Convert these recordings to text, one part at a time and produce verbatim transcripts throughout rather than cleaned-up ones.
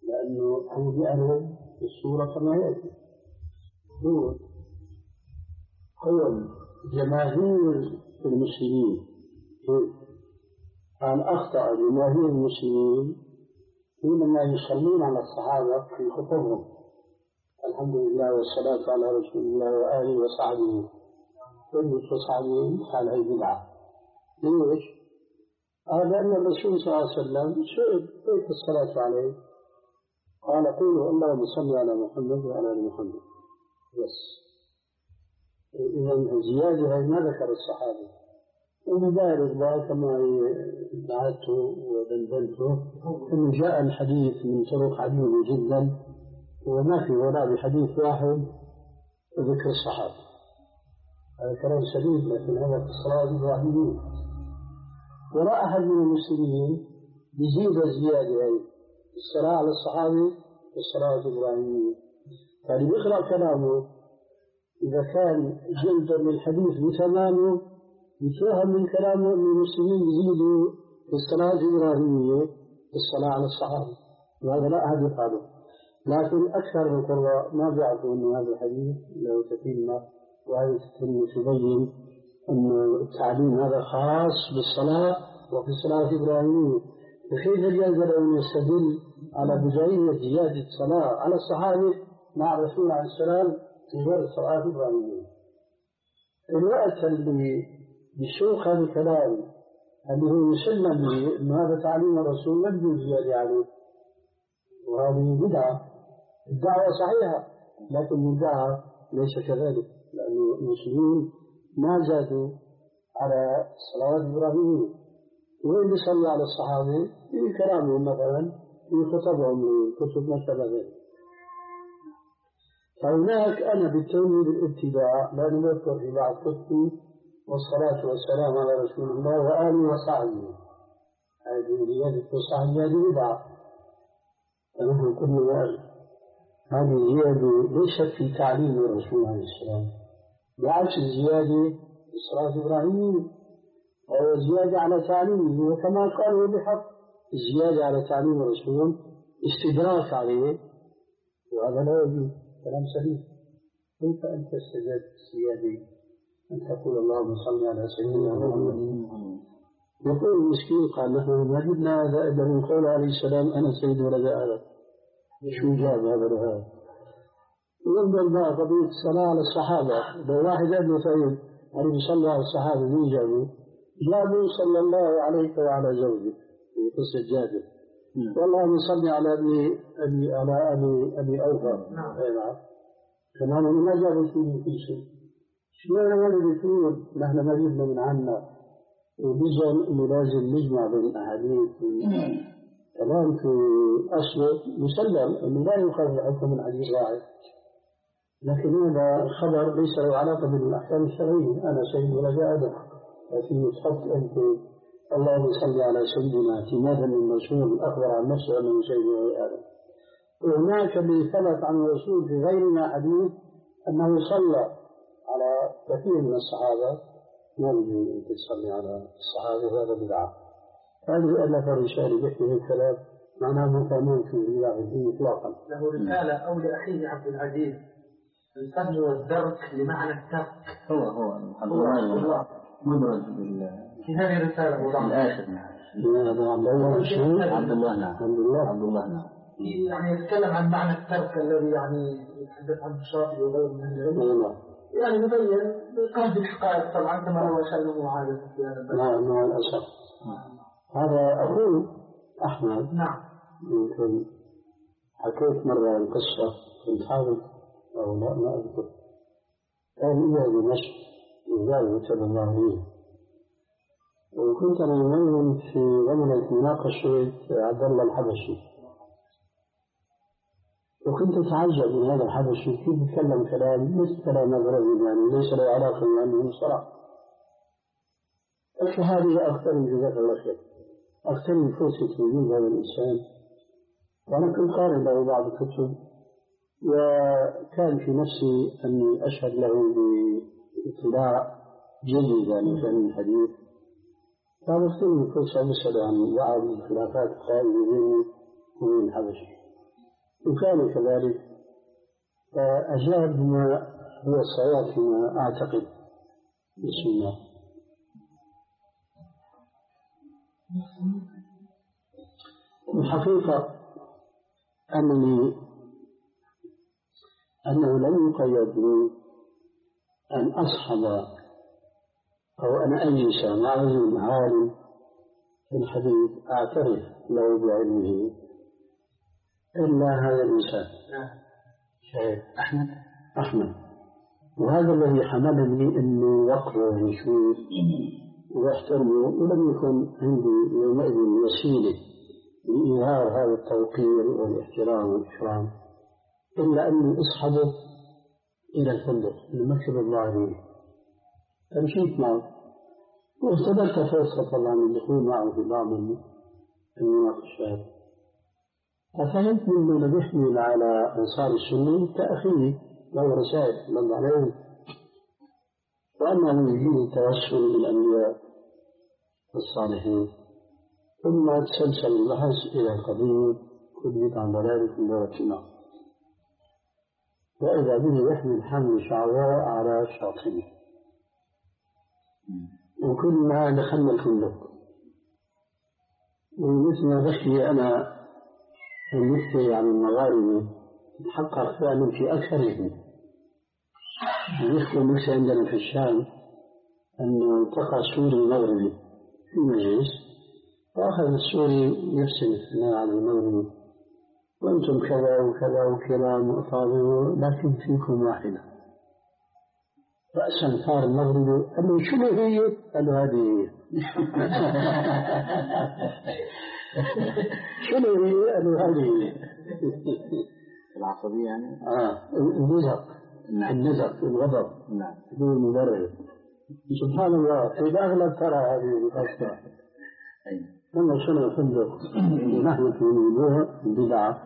لأنه هو بيعرض الصورة كما يأتي. هو قول جماهير المسلمين قال أخطأ جماهير المسلمين حينما يصلون على الصحابة في خطبهم الحمد لله والصلاة على رسول الله وآله وصحبه كل صحابين قال هي بدعة. ليش؟ قال لأن الرسول صلى الله عليه وسلم سئل كيف الصلاة عليه؟ قال قولوا اللهم صل على محمد وعلى آل محمد بس. إذا الزيادة ما ذكر الصحابة. وبذلك بقى كما دعته ودندنته أنه جاء الحديث من طرق عديدة جدا وما في ولا بحديث واحد ذكر الصحابة. هذا كلام سليم لكن هذا في الصلاة الإبراهيمية ولا أحد من المسلمين يزيد الزيادة أي الصلاة على الصحابة والصلاة الإبراهيمية. فاللي يقرأ كلامه إذا كان جلدا للحديث بتمامه يتوهم من كلامه أن المسلمين يزيدوا في الصلاة الإبراهيمية في الصلاة على الصحابة وهذا لا أحد يفعله. لكن أكثر القراء ما بيعرفوا أن هذا الحديث له تتمة وهذه التتمة تبين أن التعليم هذا خاص بالصلاة وفي الصلاة الإبراهيمية. وكيف يقدر أن يستدل على بداية زيادة الصلاة على الصحابة مع الرسول عليه السلام في غير الصلاة الإبراهيمية؟ الوقت اللي يشوق هذا الكلام اللي هو يسلم به أن هذا تعليم الرسول لم يجوز زيادة عليه وهذه بدعة. الدعوة صحيحة لكن الدعوة ليس كذلك لأن المسلمين ما زادوا على الصلاة الإبراهيمية. وين يصلي على الصحابة في كلامهم مثلا في خطبهم كتب ما شابه ذلك. فهناك أنا بالتوحيد الابتداء لا نذكر في بعض كتبي والصلاة والسلام على رسول الله وآله وصحبه هذه زيادة وصحبه هذه بدعة. فنحن كل ذلك هذه زيادة ليست في تعليم الرسول عليه السلام بعكس الزيادة في الصلاة الإبراهيمية أو زيادة على تعليمه. وكما قالوا بحق الزيادة على تعليم الرسول استدراك عليه وهذا لا يجوز. كلام سليم. كيف أنت استجدت الزيادة أن تقول اللهم صل على سيدنا محمد؟ يقول المسكين قال نحن ما جبنا هذا إلا من قول عليه السلام أنا سيد ولد آدم. شو جاب هذا لهذا؟ ينظر بقى قضية الصلاة على الصحابة. لو واحد قال له طيب أنا بصلي على الصحابة مين جابوا؟ جابوا صلى الله عليك وعلى زوجك في قصة جابر. والله نصلي على أبي أبي على أبي أبي أوفى. نعم. كمان ما جابوا شيء من كل شيء. شو أنا ما بيقول نحن ما جبنا من عنا وبيجوا إنه لازم نجمع بين الأحاديث. كلام في أصله مسلم إنه لا يخرج الحكم من حديث واحد. لكن هذا خبر ليس له علاقة بالأحكام الشرعية. أنا سيد ولد آدم. لكن تحط أنت اللهم صل على سيدنا اعتمادا من الرسول أخبر عن نفسه أنه سيد ولد آدم. وهناك اللي ثبت عن الرسول في غيرنا حديث أنه صلى على كثير من الصحابة. ما يجوز أن تصلي على الصحابة هذا بدعة. هذه ألف الرسالة بحث الكلام معناه مفهوم في الدين إطلاقا. له رسالة أو لأخيه عبد العزيز الفهم والدرك لمعنى الترك. هو هو هو مدرج في هذه الرسالة في الآخر. هذا عبد الله عبد الله نعم عبد الله عبد الله نعم. يعني يتكلم عن معنى الترك الذي يعني يتحدث عن الشاطئ وغيره من العلم. يعني يبين قصد الحقائق طبعا كما هو شأنه عادة في هذا الباب. نعم مع الأسف. هذا أخوه أحمد. نعم. يمكن حكيت مرة القصة كنت حاول أو لا ما أذكر. كان إلى دمشق وزاره تبع الله عليه. وكنت أنا يومين في غملة مناقشة عبد الله الحبشي. وكنت أتعجب من هذا الحبشي كيف يتكلم كلام مثل كلام الرجل يعني ليس له علاقة بأنه صراحة. قلت هذه أغتنم جزاك الله خير. أغتنم فرصة وجود هذا الإنسان. وأنا كنت قارئ له بعض الكتب وكان في نفسي أني أشهد له باطلاع جيد يعني في الحديث. فأغتنم فرصة مسألة عن بعض الخلافات القائمة بيني وبين الحبشي. وكان كذلك فأجاب بما هو الصواب فيما أعتقد. بسم الله. الحقيقة أنني أنه لم يقيد لي أن أصحب أو أن أجلس مع رجل عالم في الحديث أعترف له بعلمه إلا هذا الإنسان شيخ أحمد أحمد وهذا الذي حملني أني أقرأ وشوف واحترمه، ولم يكن عندي يومئذ وسيلة لإظهار هذا التوقير والاحترام والإكرام إلا أني أصحبه إلى الفندق المكتب الظاهري، فمشيت معه واستدلت فرصة طبعا الدخول معه في بعض المناقشات، ففهمت منه أنه يحمل على أنصار السنة كأخيه له رسائل من عليهم، وأنه يجيب التوسل بالأنبياء والصالحين، ثم تسلسل البحث إلى القضية كل بدعة ضلالة في دورة النار، وإذا به يحمل حمل شعواء على شاطئه، وكنا دخلنا الفندق ومثل ما بشي أنا المفتي عن المغاربة تحقق فعلا في أكثرهم. يذكر مثل عندنا في الشام أنه التقى سوري مغربي في مجلس، وأخذ السوري يرسل الثناء على المغربي وأنتم كذا وكذا وكرام وأفاضل لكن فيكم واحدة، رأسا صار المغربي قال له شنو هي؟ قال له هذه هي. شنو هي؟ قال له هذه هي. العصبية يعني؟ آه النزق. نعم. النزق الغضب. نعم. بدون مبرر. سبحان الله إذا أغلب ترى هذه القصة. لما وصلنا الفندق ونحن في موضوع البدعة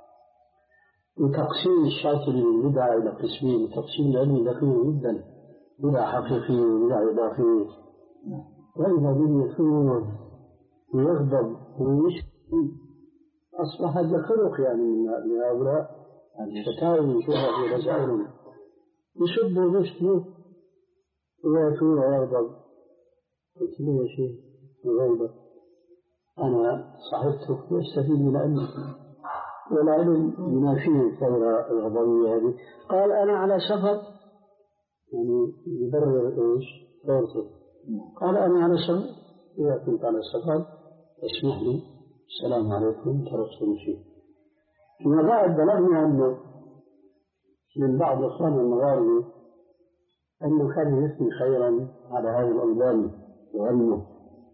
وتقسيم الشاطئ للبدعة إلى قسمين، تقسيم العلم دقيق جدا، بدعة حقيقية وبدعة إضافية، وإذا به يثور ويغضب ويشتم أصبحت لخلق يعني من هؤلاء الفتاوي يشوفها في رسائلهم يسبوا ويشتموا ويثور ويغضب. قلت له يا شيخ الغيبة أنا صاحبتك واستفيد من علمك والعلم ينافيه الثورة الغضبية هذه. قال أنا على سفر، يعني يبرر إيش ثورته. قال أنا على سفر، إذا كنت على سفر اسمح لي السلام عليكم تركت المشي. فيما بعد بلغني عنه من بعض إخوان المغاربة أنه كان يثني خيرا على هذا الألباني وعلمه،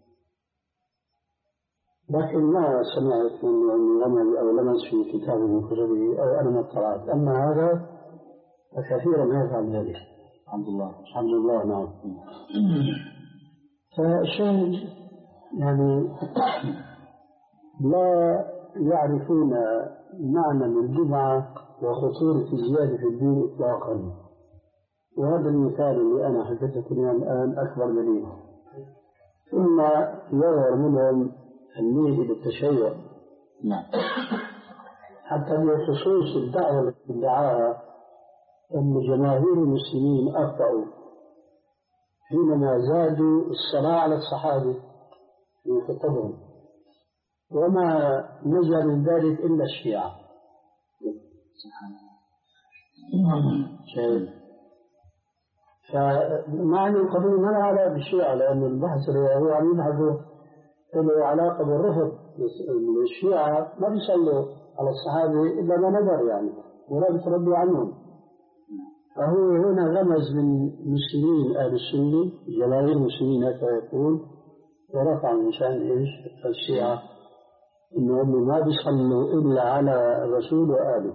لكن ما سمعت من رمز أو لمس في كتاب من كتبه أو أنا ما اطلعت. أما هذا فكثيرا ما يفعل ذلك. الحمد لله الحمد لله. نعم. فالشاهد يعني لا يعرفون معنى البدعة وخطورة الزيادة في الدين إطلاقا، وهذا المثال اللي أنا حكيته الآن أكبر دليل. ثم يظهر منهم الميل إلى التشيع. نعم. حتى بخصوص الدعوة التي ادعاها أن جماهير المسلمين أخطأوا حينما زادوا الصلاة على الصحابة في خطبهم، وما نجا من ذلك إلا الشيعة. شيء فمعنى القضية ما لها علاقة بالشيعة، لأن البحث اللي هو عم يبحثه له علاقة بالرفض. الشيعة ما بيصلوا على الصحابة إلا ما نظر يعني ولا بتربي عنهم. فهو هنا غمز من مسلمين أهل السنة جماهير المسلمين هكذا يقول، ورفع من شأن إيش الشيعة إنهم ما بيصلوا إلا على الرسول وآله.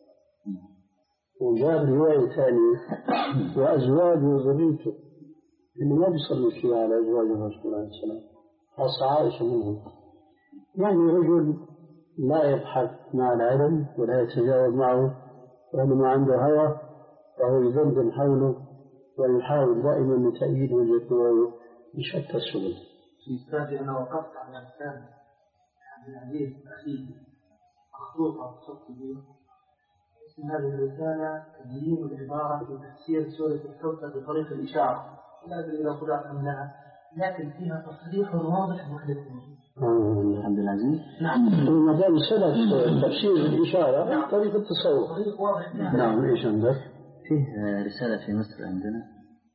وجاب رواية ثانية وأزواجه وذريته إنه ما بيصلوا الشيعة على أزواج الرسول عليه السلام، خاصة عائشة منهم. يعني رجل لا يبحث مع العلم ولا يتجاوب معه، وإنما عنده هوى وهو يدندن حوله ويحاول دائما لتأييد وجهة نظره بشتى السبل. في أستاذي أنا وقفت على كتاب عبد العزيز أخيه مخطوطة خط بيه اسم هذه الرسالة تبيين العبارة في تفسير سورة الكوثر بطريق الإشارة، لا أدري إذا خدعت منها، لكن فيها تصريح واضح محدثين. عبد العزيز نعم. ما دام سلف تفسير الإشارة طريقة التصور. طريق واضح. نعم. إيش عندك؟ فيه رسالة في مصر عندنا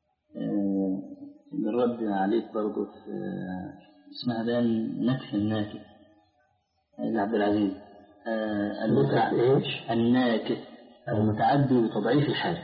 بالرد عليك برضو في اسمها بيان نكف الناكف لعبد العزيز. المتع... الناكف المتعدي بتضعيف الحادث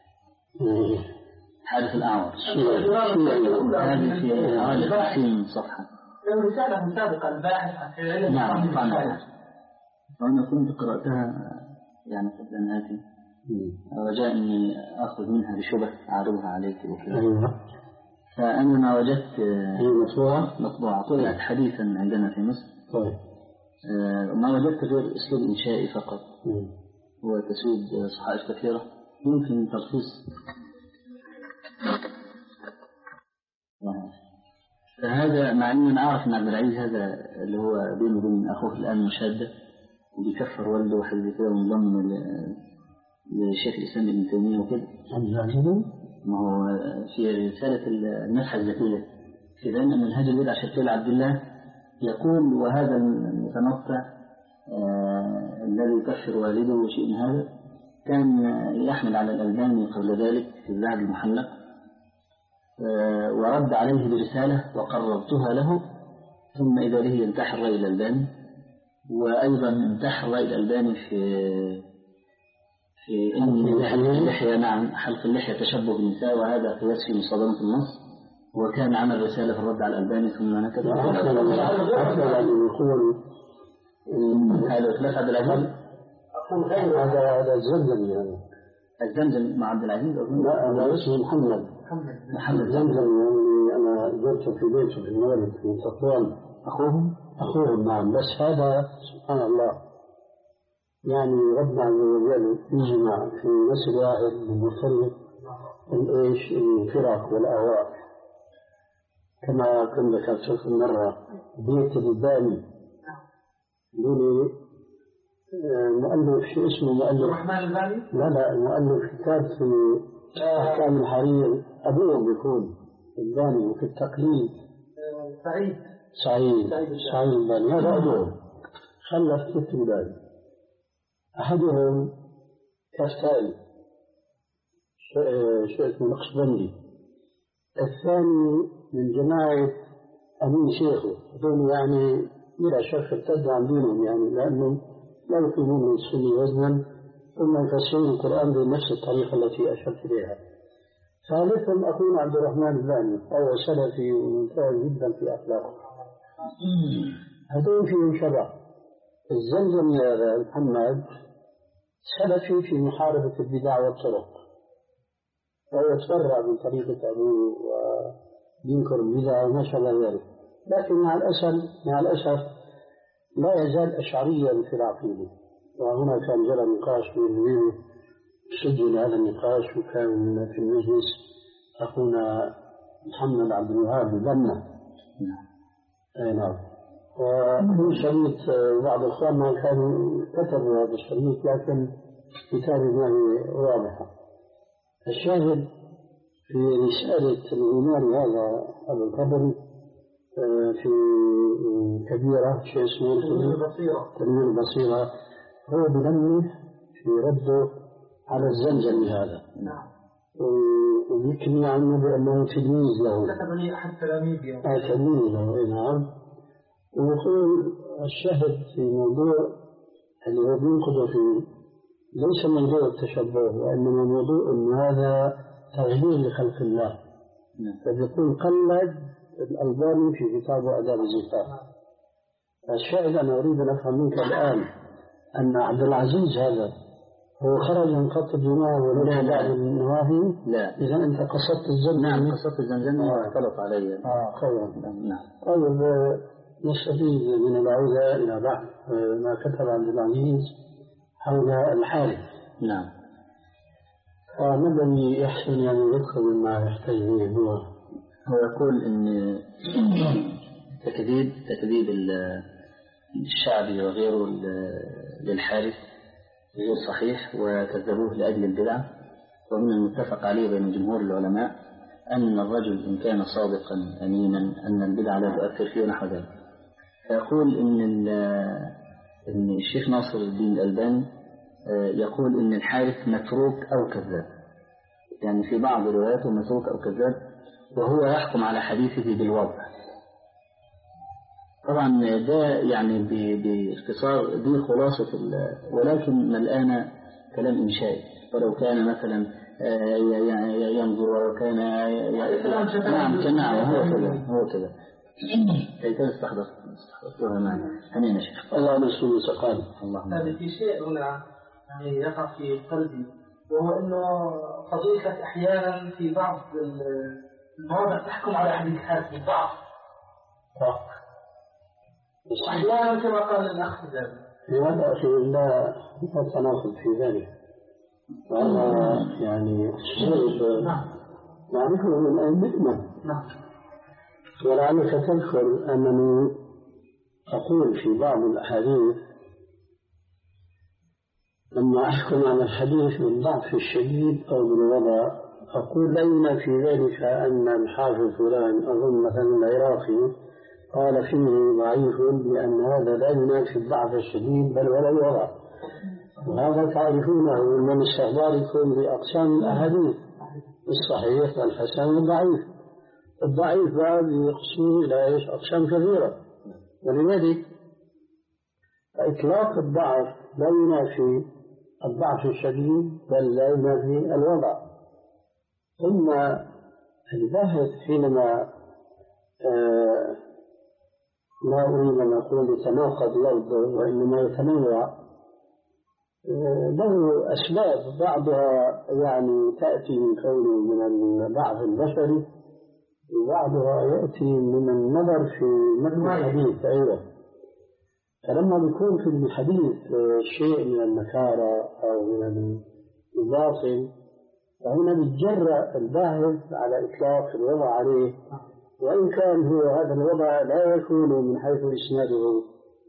حادث الأعور. هذه في حوالي خمسين صفحة. لو رسالة سابقة الباحث عن علم. نعم طبعا. وأنا كنت قرأتها يعني قبل أن آتي، رجاء أني أخذ منها بشبه أعرضها عليك وكذا. أيوة. فأنا ما وجدت مطبوعة مطبوعة طلعت حديثا عندنا في مصر. طيب. ما وجدت غير أسلوب إنشائي فقط وتسويد صحائف كثيرة يمكن تلخيص. فهذا مع أني أنا أعرف أن عبد العزيز هذا اللي هو بينه وبين أخوه الآن مشادة وبيكفر والده وحد كده وانضم لشيخ الإسلام ابن تيمية وكده. ما هو في رسالة المسحة الذكية في بيان منهج البدع الشركية عبد الله يقول وهذا المتنطع آه الذي يكفر والده وشيء من هذا كان يحمل على الألباني قبل ذلك في الذهب المحلق آه ورد عليه برسالة وقررتها له، ثم إذا به ينتحر رأي الألباني، وأيضا انتحر رأي الألباني في في إن حلق اللحية نعم حلق اللحية تشبه بالنساء وهذا قياس في مصادمة النص، وكان عمل رسالة في الرد على الألباني ثم نكتب هذا ثلاث عبد العزيز هذا هذا الزمزم يعني الزمزم مع عبد العزيز أظن. لا أنا اسمه محمد محمد زمزم يعني أنا زرته في بيته في المغرب في تطوان. أخوهم أخوهم نعم. بس هذا سبحان الله يعني ربنا عز وجل يجمع في نسل واحد من مختلف الإيش الفرق والأهواء، كما كنت ذكرت مرة بيت الباني دوني مؤلف شو اسمه مؤلف الرحمن الباني؟ لا لا مؤلف كتاب في أحكام الحرير أبوه بيكون الباني وفي التقليد سعيد سعيد سعيد الباني هذا أبوه خلف ست أولاد، أحدهم كاستايل شو اسمه نقشبندي، الثاني من جماعة أمين شيخه دون يعني بلا شك ارتدوا عن دينهم يعني لأنهم لا يقيمون السنة وزنا ثم يفسرون القرآن بنفس الطريقة التي أشرت إليها. ثالثهم أخونا عبد الرحمن الباني فهو سلفي وممتاز جدا في أخلاقه. هذول فيهم شبه. الزمزم يا محمد سلفي في محاربة البدع والطرق، وهو يتبرع من طريقة أبوه وينكر البدع وما شابه ذلك، لكن مع الأسف مع الأسف لا يزال أشعريا في العقيدة. وهنا كان جرى نقاش بين وبينه سجل هذا النقاش، وكان في المجلس أخونا محمد عبد الوهاب بنا. أي نعم. ومن شريط بعض إخواننا كانوا كتبوا هذا الشريط لكن كتابه ما هي واضحة. الشاهد في رسالة الغماري هذا أبو القبر في كبيرة شيء اسمه تنوير البصيرة، هو بنمه في رده على الزمزم هذا ويكني عنه بأنه تلميذ له كتبني أحد تلاميذه آه تلميذ له. نعم. ويقول الشاهد في موضوع اللي هو بينقضه فيه ليس موضوع التشبه وإنما موضوع أن هذا تغيير لخلق الله. فبيقول قلد الألباني في كتابه آداب الزفاف. الشاهد أنا أريد أن أفهم منك الآن أن عبد العزيز هذا هو خرج من خط الجماعة وليس بعد النواهي. لا. إذا أنت قصدت الزمزم. نعم قصدت الزمزم واختلط علي. آه خيرا. نعم. طيب نستفيد من العودة إلى بعض ما كتب عبد العزيز حول الحارث. نعم. فما الذي يحسن يعني يدخل مما يحتاج إليه هو؟ هو يقول إن تكذيب تكذيب الشعبي وغيره للحارث غير صحيح وكذبوه لأجل البدعة. ومن المتفق عليه بين جمهور العلماء أن الرجل إن كان صادقا أمينا أن البدعة لا تؤثر فيه نحو ذلك. فيقول إن, إن الشيخ ناصر الدين الألباني يقول إن الحارث متروك أو كذاب، يعني في بعض رواياته متروك أو كذاب، وهو يحكم على حديثه بالوضع. طبعا ده يعني باختصار دي خلاصة، ولكن ملآن كلام إنشائي. ولو كان مثلا ينظر وكان نعم كنعم هو كذا هو كذا كيف استحضر استحضرتها معنا هنينا شيخ الله رسول سقال اللهم. هذا في شيء هنا يعني يقع في قلبي، وهو إنه فضيلة أحيانا في بعض المواضع تحكم على أحد الحالات بالضعف. أحيانا كما قال الأخ ذلك. لماذا أخي لا تناقض في ذلك؟ وهذا يعني شيء نعرفه من أئمتنا. ولعلك تذكر أنني أقول في بعض الأحاديث لما أحكم على الحديث بالضعف الشديد أو بالوضع أقول لينا في ذلك أن الحافظ فلان أظن مثلا العراقي قال فيه ضعيف لأن هذا لا ينافي الضعف الشديد بل ولا الوضع. وهذا تعرفونه من استخباركم بأقسام الأحاديث الصحيح والحسن والضعيف. الضعيف بعد يقسم إلى إيش أقسام كثيرة، ولذلك إطلاق الضعف لا ينافي الضعف الشديد بل لا ينافي الوضع. ثم الباحث حينما آه لا أريد أن أقول يتناقض لفظه وإنما يتنوع له أسباب، بعضها يعني تأتي من كونه من الضعف البشري، وبعضها يأتي من النظر في متن الحديث. أيضا فلما بيكون في الحديث شيء من النكارة أو من الباطل فهنا بيتجرأ الباحث على إطلاق الوضع عليه، وإن كان هو هذا الوضع لا يكون من حيث إسناده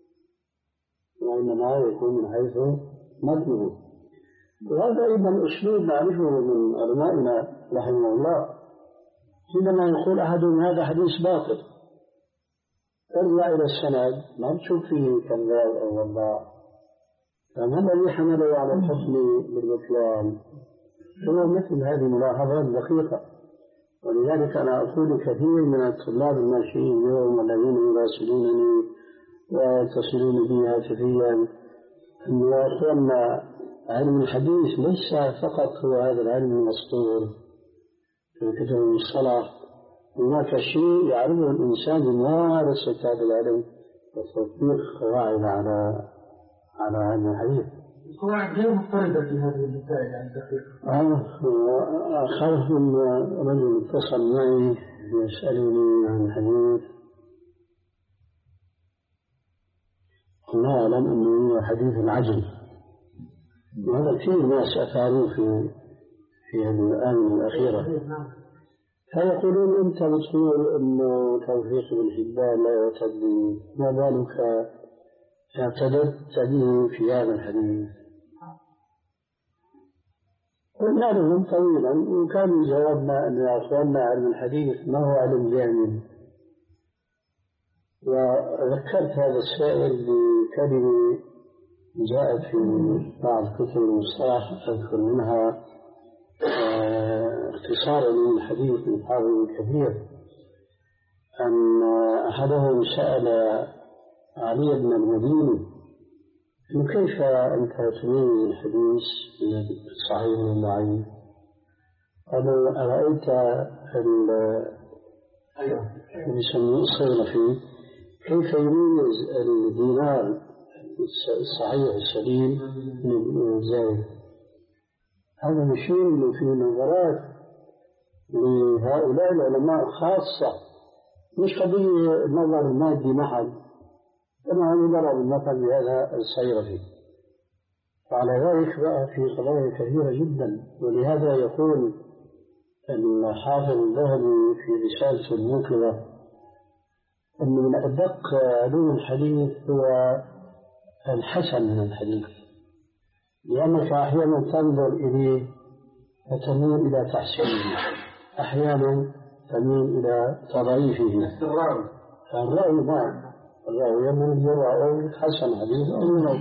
وإنما يكون من حيث متنه. وهذا أيضا أسلوب نعرفه من علمائنا رحمه الله، حينما يقول أحدهم هذا حديث باطل ترجع إلى السند ما تشوف فيه كذاب أو وضاع، فما الذي حمله على الحكم بالبطلان؟ هو مثل هذه الملاحظات دقيقة. ولذلك أنا أقول كثير من الطلاب الماشيين اليوم الذين يراسلونني ويتصلون بي هاتفيا أن أخواننا علم الحديث ليس فقط هو هذا العلم المسطور في كتب المصطلح، هناك شيء يعرفه الإنسان بممارسة هذا العلم وتطبيق قواعد على على هذا الحديث. قواعد غير مضطردة في هذه المسائل يعني دقيقة. آه أخاف من رجل اتصل معي يسألني عن الحديث، لا أعلم أنه حديث العجل، وهذا كثير ناس أثاروا في في الآونة الأخيرة، فيقولون أنت بتقول أنه توفيق بن حبان لا يعتد به، ما بالك اعتددت به في هذا الحديث؟ قلنا لهم طويلا، وكان جوابنا أن أخواننا علم الحديث ما هو علم جامد. وذكرت هذا السائل بكلمة جاءت في بعض كتب المصطلح أذكر منها اختصارا من الحديث من حافظ كثير، أن أحدهم سأل علي بن المديني كيف أنت تميز الحديث من الصحيح من الضعيف؟ قالوا أرأيت اللي يسموه الصيرفي كيف يميز الدينار الصحيح السليم من الزائد؟ هذا يشير في نظرات لهؤلاء العلماء خاصة، مش قضية نظر مادي محض، كما نظر المثل بهذا الصيرفي. وعلى ذلك بقى في قضايا كثيرة جدا، ولهذا يقول الحافظ الذهبي في رسالته الموقظة أن من أدق علوم الحديث هو الحسن من الحديث، لأنك أحيانا تنظر إليه فتميل إلى تحسينه، أحيانا تميل إلى تضعيفه. فالرأي ما الرأي من الجراء حسن حديث أو من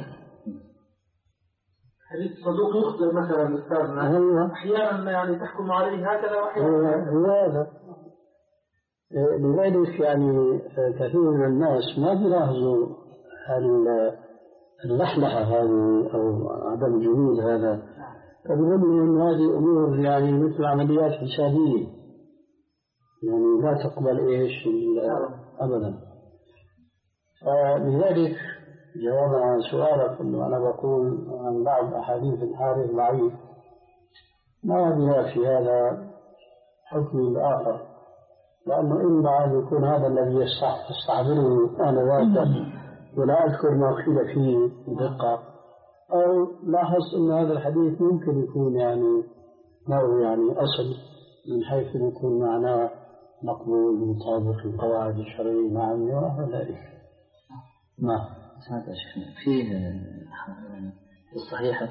حديث صدوق يخطئ مثلا أستاذنا أحيانا يعني تحكم عليه هكذا وأحيانا هو هذا. لذلك يعني كثير من الناس ما بيلاحظوا اللحلحة هذه أو عدم الجمود هذا، فبيظنوا أن هذه أمور يعني مثل عمليات حسابية، يعني لا تقبل إيش أبدا. فلذلك جوابا عن سؤالك أنه أنا بقول عن بعض أحاديث الحارث ضعيف، ما بها في هذا حكم الآخر، لأنه إما أن يكون هذا الذي يستعبره أنا ذاته ولا أذكر ما قيل فيه بدقة، أو لاحظت أن هذا الحديث ممكن يكون يعني له يعني أصل من حيث يكون معناه مقبول مطابق القواعد الشرعية مع ونحو ذلك. نعم. سمعت يا شيخنا فيه في الصحيحة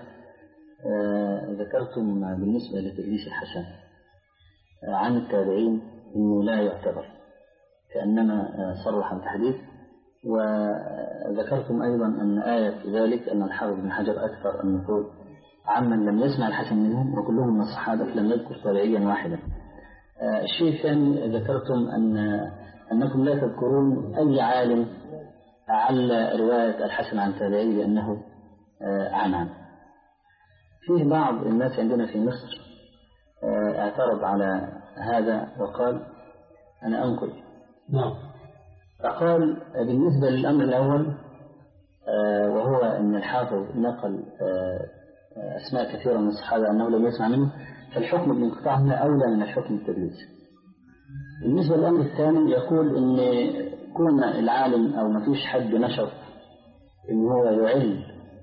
ذكرتم بالنسبة لتدليس الحسن عن التابعين إنه لا يعتبر، كأنما صرح بالحديث. وذكرتم أيضا أن آية ذلك أن الحافظ بن حجر أكثر النقول عمن لم يسمع الحسن منهم وكلهم من الصحابة لم يذكر تابعيا واحدا. الشيء الثاني ذكرتم أن أنكم لا تذكرون أي عالم أعل رواية الحسن عن تابعي لأنه عن عن. فيه بعض الناس عندنا في مصر اعترض على هذا وقال أنا أنقل. نعم. فقال بالنسبة للأمر الأول وهو أن الحافظ نقل أسماء كثيرة من الصحابة أنه لم يسمع منه، فالحكم بالانقطاع هنا أولى من الحكم بالتدليس. بالنسبة للأمر الثاني يقول أن كون العالم أو ما فيش حد نشط أن هو يعل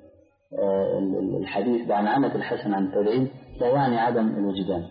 الحديث بعنعنة الحسن عن التابعين لا يعني عدم الوجدان.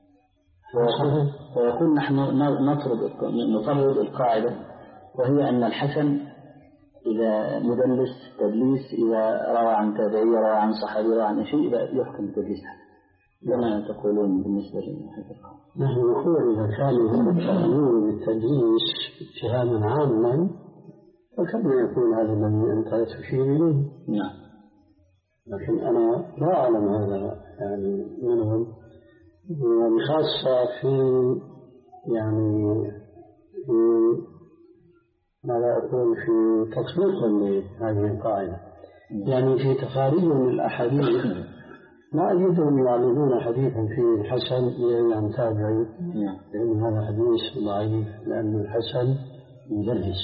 ويقول نحن نطرد نطرد القاعدة، وهي أن الحسن إذا مدلس تدليس إذا روى عن تابعي روى عن صحابي روى عن شيء يحكم بالتدليس. لما تقولون بالنسبة لهذا القول؟ نحن نقول إذا كانوا يتهمون بالتدليس اتهاما عاما فكما يكون هذا الذي أنت تشير إليه. نعم. لكن أنا لا أعلم هذا يعني منهم، وبخاصة في يعني في ماذا أقول في تطبيق لهذه القاعدة، يعني في تخارجهم الأحاديث ما أجدهم يعلمون حديثا فيه الحسن عن تابعي، لأن هذا حديث ضعيف لأن الحسن مدلس.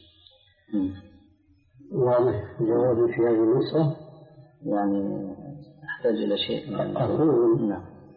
واضح جوابي في هذه النقطة؟ يعني أحتاج إلى شيء. أقول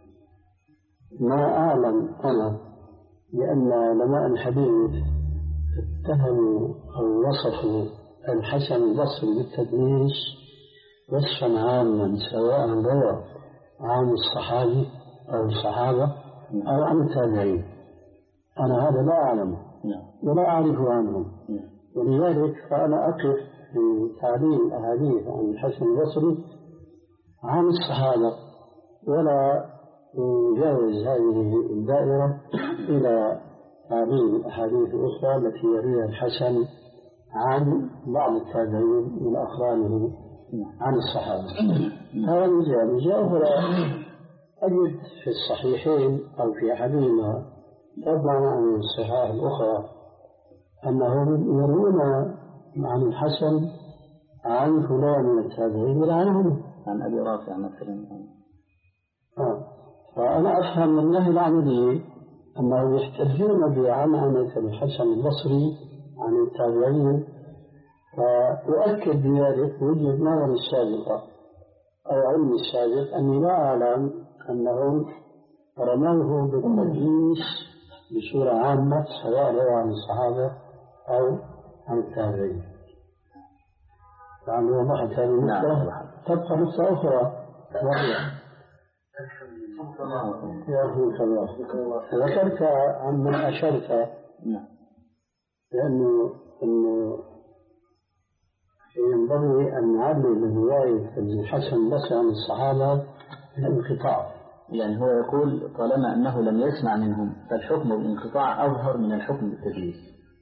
ما أعلم أنا لأن علماء الحديث اتهموا أو وصفوا الحسن البصري بالتدليس وصفا عاما سواء روى عن الصحابي أو الصحابة أو عن التابعين. أنا هذا لا أعلمه ولا أعرف عنهم، ولذلك فأنا أقف في تعليل الأحاديث عن الحسن البصري عن الصحابة ولا يجاوز هذه الدائرة إلى تعليل الأحاديث الأخرى التي يرويها الحسن عن بعض التابعين من أقرانه عن الصحابة. هذا مجال مجال أخرى أجد في الصحيحين أو في أحدهما طبعا عن الصحاح الأخرى أنهم يروون عن الحسن عن فلان من التابعين ولا عنهم عن أبي رافع مثلا. آه. فأنا أفهم من النهي العملي أنهم يحتجون بعنعنة الحسن البصري عن التابعين، وأؤكد بذلك وجهة نظري السابقة أو علمي السابق أني لا أعلم أنهم رموه بالتدليس بصورة عامة سواء روى عن الصحابة أو عن التابعين. يعني وضحت هذه النقطة. تبقى نقطة أخرى وهي يرحمك الله ذكرت عن من أشرت لأنه إنه ينبغي أن نعلم رواية الحسن البصري عن الصحابة الانقطاع. يعني هو يقول طالما أنه لم يسمع منهم فالحكم بالانقطاع أظهر من الحكم بالتدليس.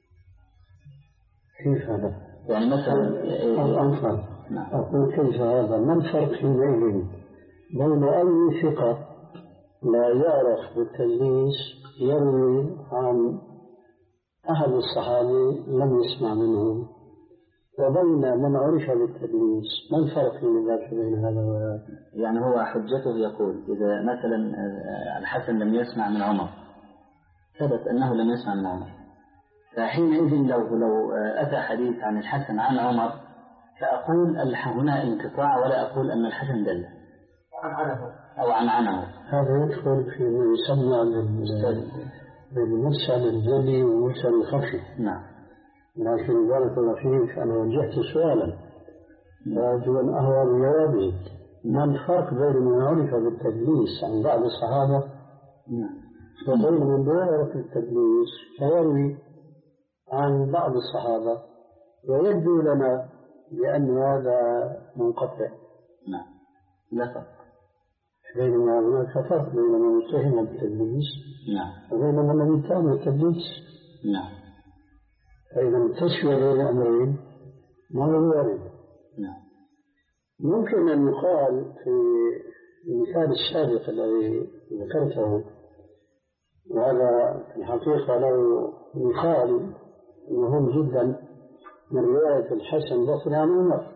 كيف هذا؟ يعني مثلا أنفر أقول كيف هذا؟ ما الفرق حينئذ بين أي ثقة لا يعرف بالتدليس يروي عن أحد الصحابة لم يسمع منه وبين من عرف بالتدليس؟ ما الفرق بين هذا وهذا؟ يعني هو حجته يقول إذا مثلا الحسن لم يسمع من عمر ثبت أنه لم يسمع من عمر، فحينئذ لو لو أتى حديث عن الحسن عن عمر فأقول هنا انقطاع ولا أقول أن الحسن دل أو عن عنه. هذا يدخل في ما يسمى بالمرسل الجلي والمرسل الخفي. نعم. لكن بارك الله فيك أنا وجهت سؤالا وأرجو أن أهوى بجوابه. ما الفرق بين من عرف بالتدليس عن بعض الصحابة وبين من لا يعرف بالتدليس فيروي عن بعض الصحابة ويبدو لنا بأن هذا منقطع؟ نعم لا فرق بينما هناك فرق بين من اتهم بالتدليس وبين من لم يتهم بالتدليس. نعم. فإذا التسوية بين الأمرين ما هو وارد. نعم. ممكن أن يقال في المثال السابق الذي ذكرته، وهذا في الحقيقة له مثال مهم جدا من رواية الحسن البصري عن عمر.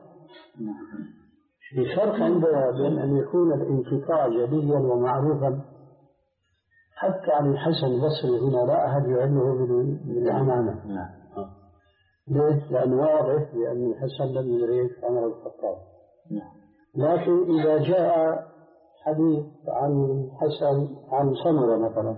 في فرق عندنا بين أن يكون الانقطاع جليا ومعروفا حتى عن الحسن البصري هنا لا أحد يعلمه بالعنانة. ليش؟ لأنه واضح بأن الحسن لم يدرك عمر الخطاب. لكن إذا جاء حديث عن الحسن عن سمرة مثلا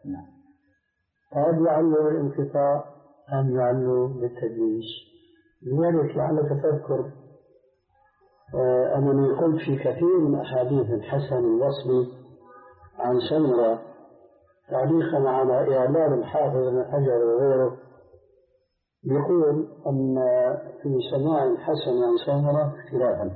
فهل يعلو الانقطاع أم يعلو بالتدليس؟ لذلك لعلك تذكر آه أنني قلت في كثير من أحاديث الحسن البصري عن سمرة تعليقا على إعلان الحافظ بن حجر وغيره يقول أن في سماع الحسن عن سمرة اختلافا.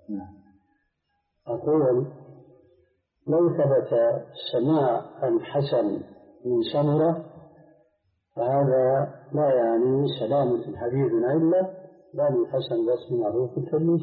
أقول لو ثبت سماع الحسن من سمرة فهذا لا يعني سلامة الحديث من علة، لأن الحسن البصري معروف بالتدليس.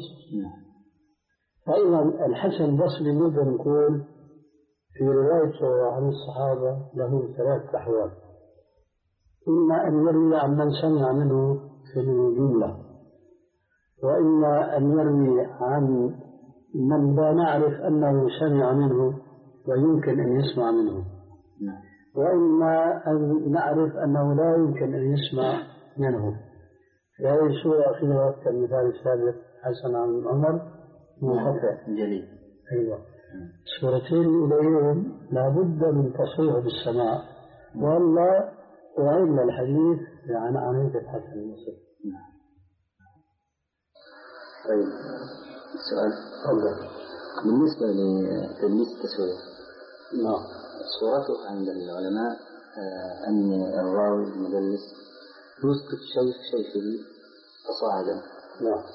فإذا الحسن البصري نقدر نقول في روايته عن الصحابة له ثلاث أحوال: إما أن يروي عن من سمع منه في الجملة، وإما أن يروي عن من لا نعرف أنه سمع منه ويمكن أن يسمع منه، وإما أن نعرف أنه لا يمكن أن يسمع منه. في هذه الصورة أخذها كالمثال السابق حسن عن عمر منقطع جليل. أيوة. الصورتين إليهم لابد من تصريح بالسماع ولا وعلم الحديث عن عنيد الحسن البصري. طيب السؤال تفضل. بالنسبة لتدليس التسوية نعم صورته عند العلماء أن الراوي المدلس يسقط شيخ شيخه تصاعدا. نعم.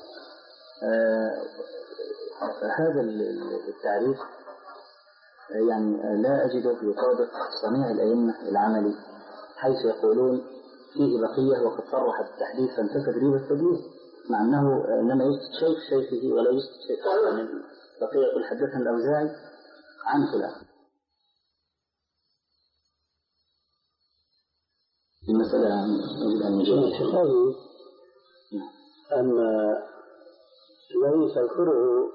هذا التعريف يعني لا أجده يطابق صنيع الأئمة العملي حيث يقولون فيه بقية وقد صرح بالتحديث فانتفى تدريب التدليس، مع أنه إنما يسقط شيخ شيخه ولا يسقط شيخ يعني بقية يقول حدثنا الأوزاعي عن فلان. المسألة نجد أن نجد اعتقادي أن الذي تذكره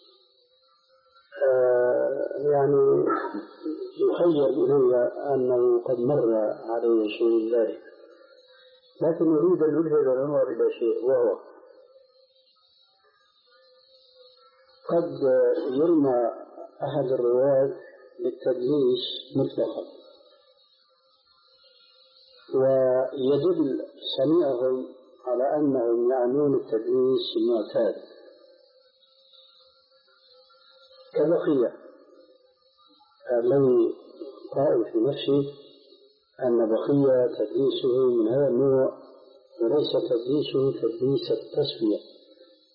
يعني يخيل إلي أنه قد مر علي شيء ذلك، لكن أريد أن ألفت الأمر إلى شيء، وهو قد يرمى أحد الرواة بالتدليس مطلقا ويدل سميعهم على أنهم يعنون التدليس المعتاد كبقية الذي قائل في نفسه أن بقية تدليسه من هذا النوع وليس تدليسه تدليس التسوية،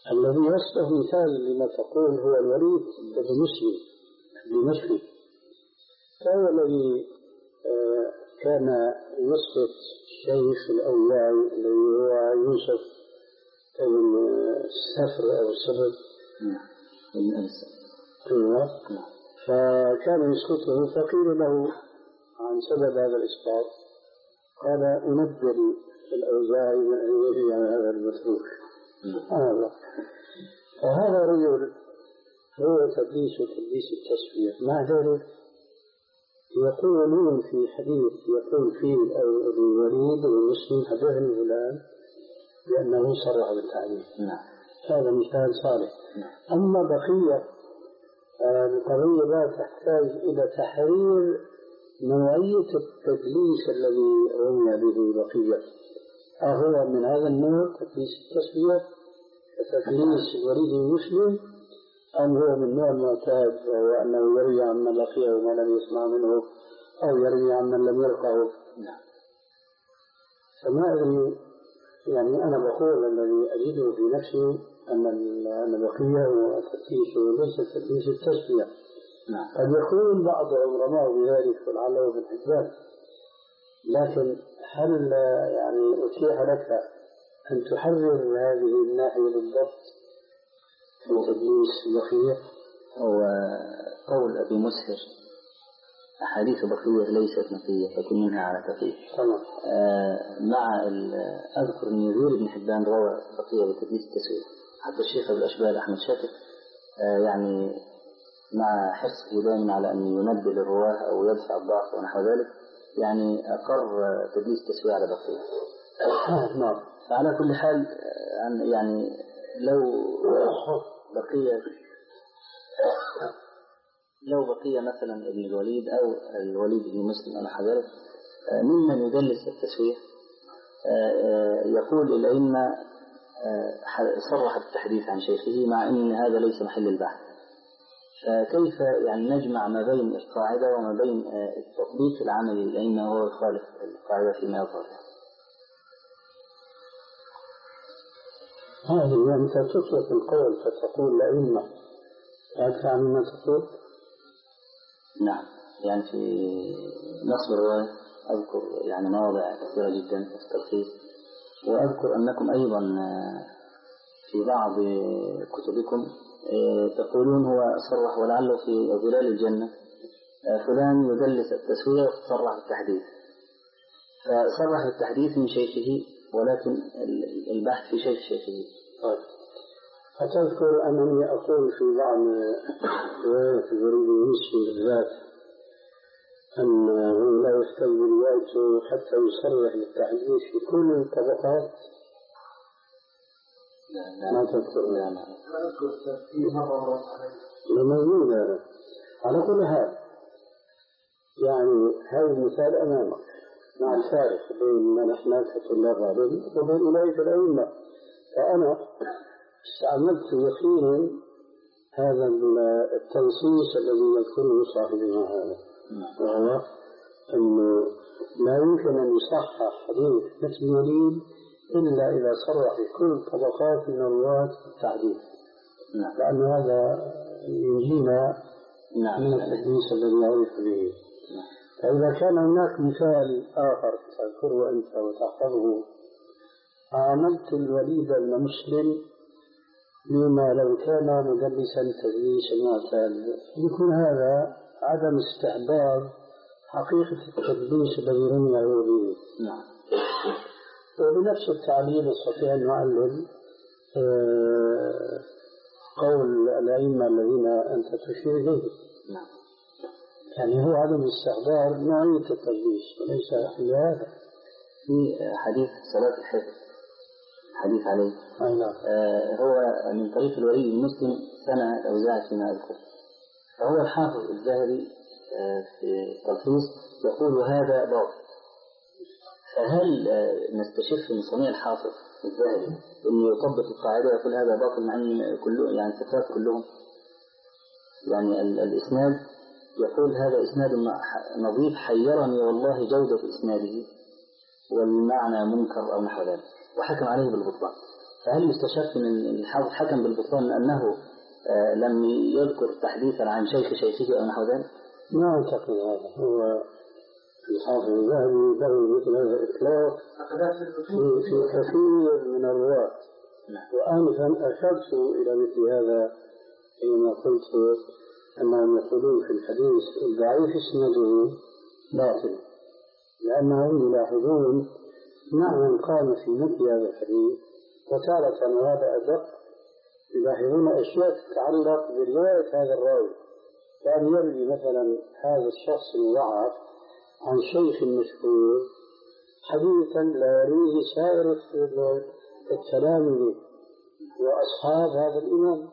الذي يصبح مثال لما تقول هو الوليد بن مسلم دمشقي، فهو الذي كان يسقط الشيخ الأولاي الذي هو يوسف بن السفر أو السبب بن أنس، فكان يسقطه فقيل له عن سبب هذا الإسقاط قال أنبل الأوزاعي وهي هذا المتروك. هذا فهذا رجل هو تدليس وتدليس التسوية. مع ذلك يقولون في حديث يقول فيه الوليد والمسلم حدثني فلان لأنه صرح بالتعليم. هذا مثال صالح. أما بقية القضية لا تحتاج إلى تحرير نوعية التدليس الذي رمي به بقية، أهو من هذا النوع تدليس التسوية كتدليس الوليد المسلم، أم هو من نوع المعتاد وهو أنه يروي عمن لقيه وما لم يسمع منه أو يروي عمن لم يلقه؟ فما أدري. يعني أنا بقول الذي أجده في نفسي أن بقية هو تدليس وليس تدليس التسوية. قد يكون بعض العلماء بذلك ولعله في الحسبان، لكن هل يعني أتيح لك أن تحرر هذه الناحية بالضبط في تدليس بقية؟ هو قول أبي مسهر أحاديث بقية ليست نقية فكن منها على تقية. آه مع أذكر أن يزير بن حبان روى بقية بتدليس التسوية، حتى الشيخ أبو الأشبال أحمد شاكر آه يعني مع حرصه دائما على أن ينبل الرواه أو يدفع الضعف ونحو ذلك، يعني أقر تدليس التسوية على بقية. نعم. فعلى كل حال يعني لو بقية لو بقية مثلا ابن الوليد أو الوليد بن مسلم أو حذرت ممن يدلس التسوية يقول الأئمة صرح بالتحديث عن شيخه مع أن هذا ليس محل البحث، فكيف يعني نجمع ما بين القاعدة وما بين التطبيق العملي للأئمة وهو يخالف القاعدة فيما يظهر؟ هذه أنت تطلق القول فتقول الأئمة، أدفع مما تقول؟ نعم، يعني في نصب الرواية أذكر يعني مواضع كثيرة جدا في التلخيص، وأذكر أنكم أيضا في بعض كتبكم تقولون هو صرح ولعله في ظلال الجنة فلان يدلس التسوية وتصرح بالتحديث، فصرح بالتحديث من شيخه ولكن البحث في شيخ شيخه. طيب. أتذكر أنني أقول في بعض رواية الوليد بن مسلم بالذات أنه لا يحتاج روايته حتى يصرح بالتحديث في كل الطبقات. لا لا ما تذكر؟ لا لا موجودة. على كل حال يعني هذا المثال أمامك مع الفارق بين نحن كطلاب علم وبين أولئك الأئمة، فأنا استعملت يقينا هذا التنصيص الذي يذكره صاحبنا هذا، وهو أنه لا يمكن أن يصحح حديث مثل الوليد إلا إذا صرح في كل طبقات من الرواة التحديث، لأن هذا ينجينا من التدليس الذي يعرف به. فإذا كان هناك مثال آخر تذكره أنت وتحفظه، عاملت الوليد بن مسلم بما لو كان مدلسا تدليسا معتادا، يكون هذا عدم استحضار حقيقة التدليس الذي رمي به. نعم. وبنفس التعليل استطيع أن أعلل آه قول الأئمة الذين أنت تشير إليه. نعم. يعني هو عدم استحضار نوعية التدليس وليس لهذا. في حديث صلاة الحفظ حديث عليه آه هو من طريق الوليد بن مسلم سنة الأوزاعي فيما أذكر، فهو الحافظ الذهبي آه في التلخيص يقول هذا باطل. فهل آه نستشف من صنيع الحافظ الذهبي أنه يطبق القاعدة يقول هذا باطل مع أن كله يعني ثقات كلهم؟ يعني الإسناد يقول هذا إسناد نظيف حيرني والله جودة إسناده والمعنى منكر أو نحو ذلك، وحكم عليه بالبطلان. فهل يستشف من الحافظ حكم بالبطلان أنه آه لم يذكر تحديثا عن شيخ شيخه أو نحو ذلك؟ ما أعتقد هذا. هو الحافظ الذهبي له مثل هذا الإطلاق في, في كثير من الرواة. وآنفا أشرت إلى مثل هذا حينما قلت أنهم يقولون في الحديث الضعيف اسنده باطل، لأنهم يلاحظون معنى قام في مثل هذا الحديث، وتارة وهذا أدق يلاحظون أشياء تتعلق برواية هذا الراوي. كان يروي مثلا هذا الشخص المضاعف عن شيخ مشهور حديثا لا يرويه سائر التلاميذ وأصحاب هذا الإمام.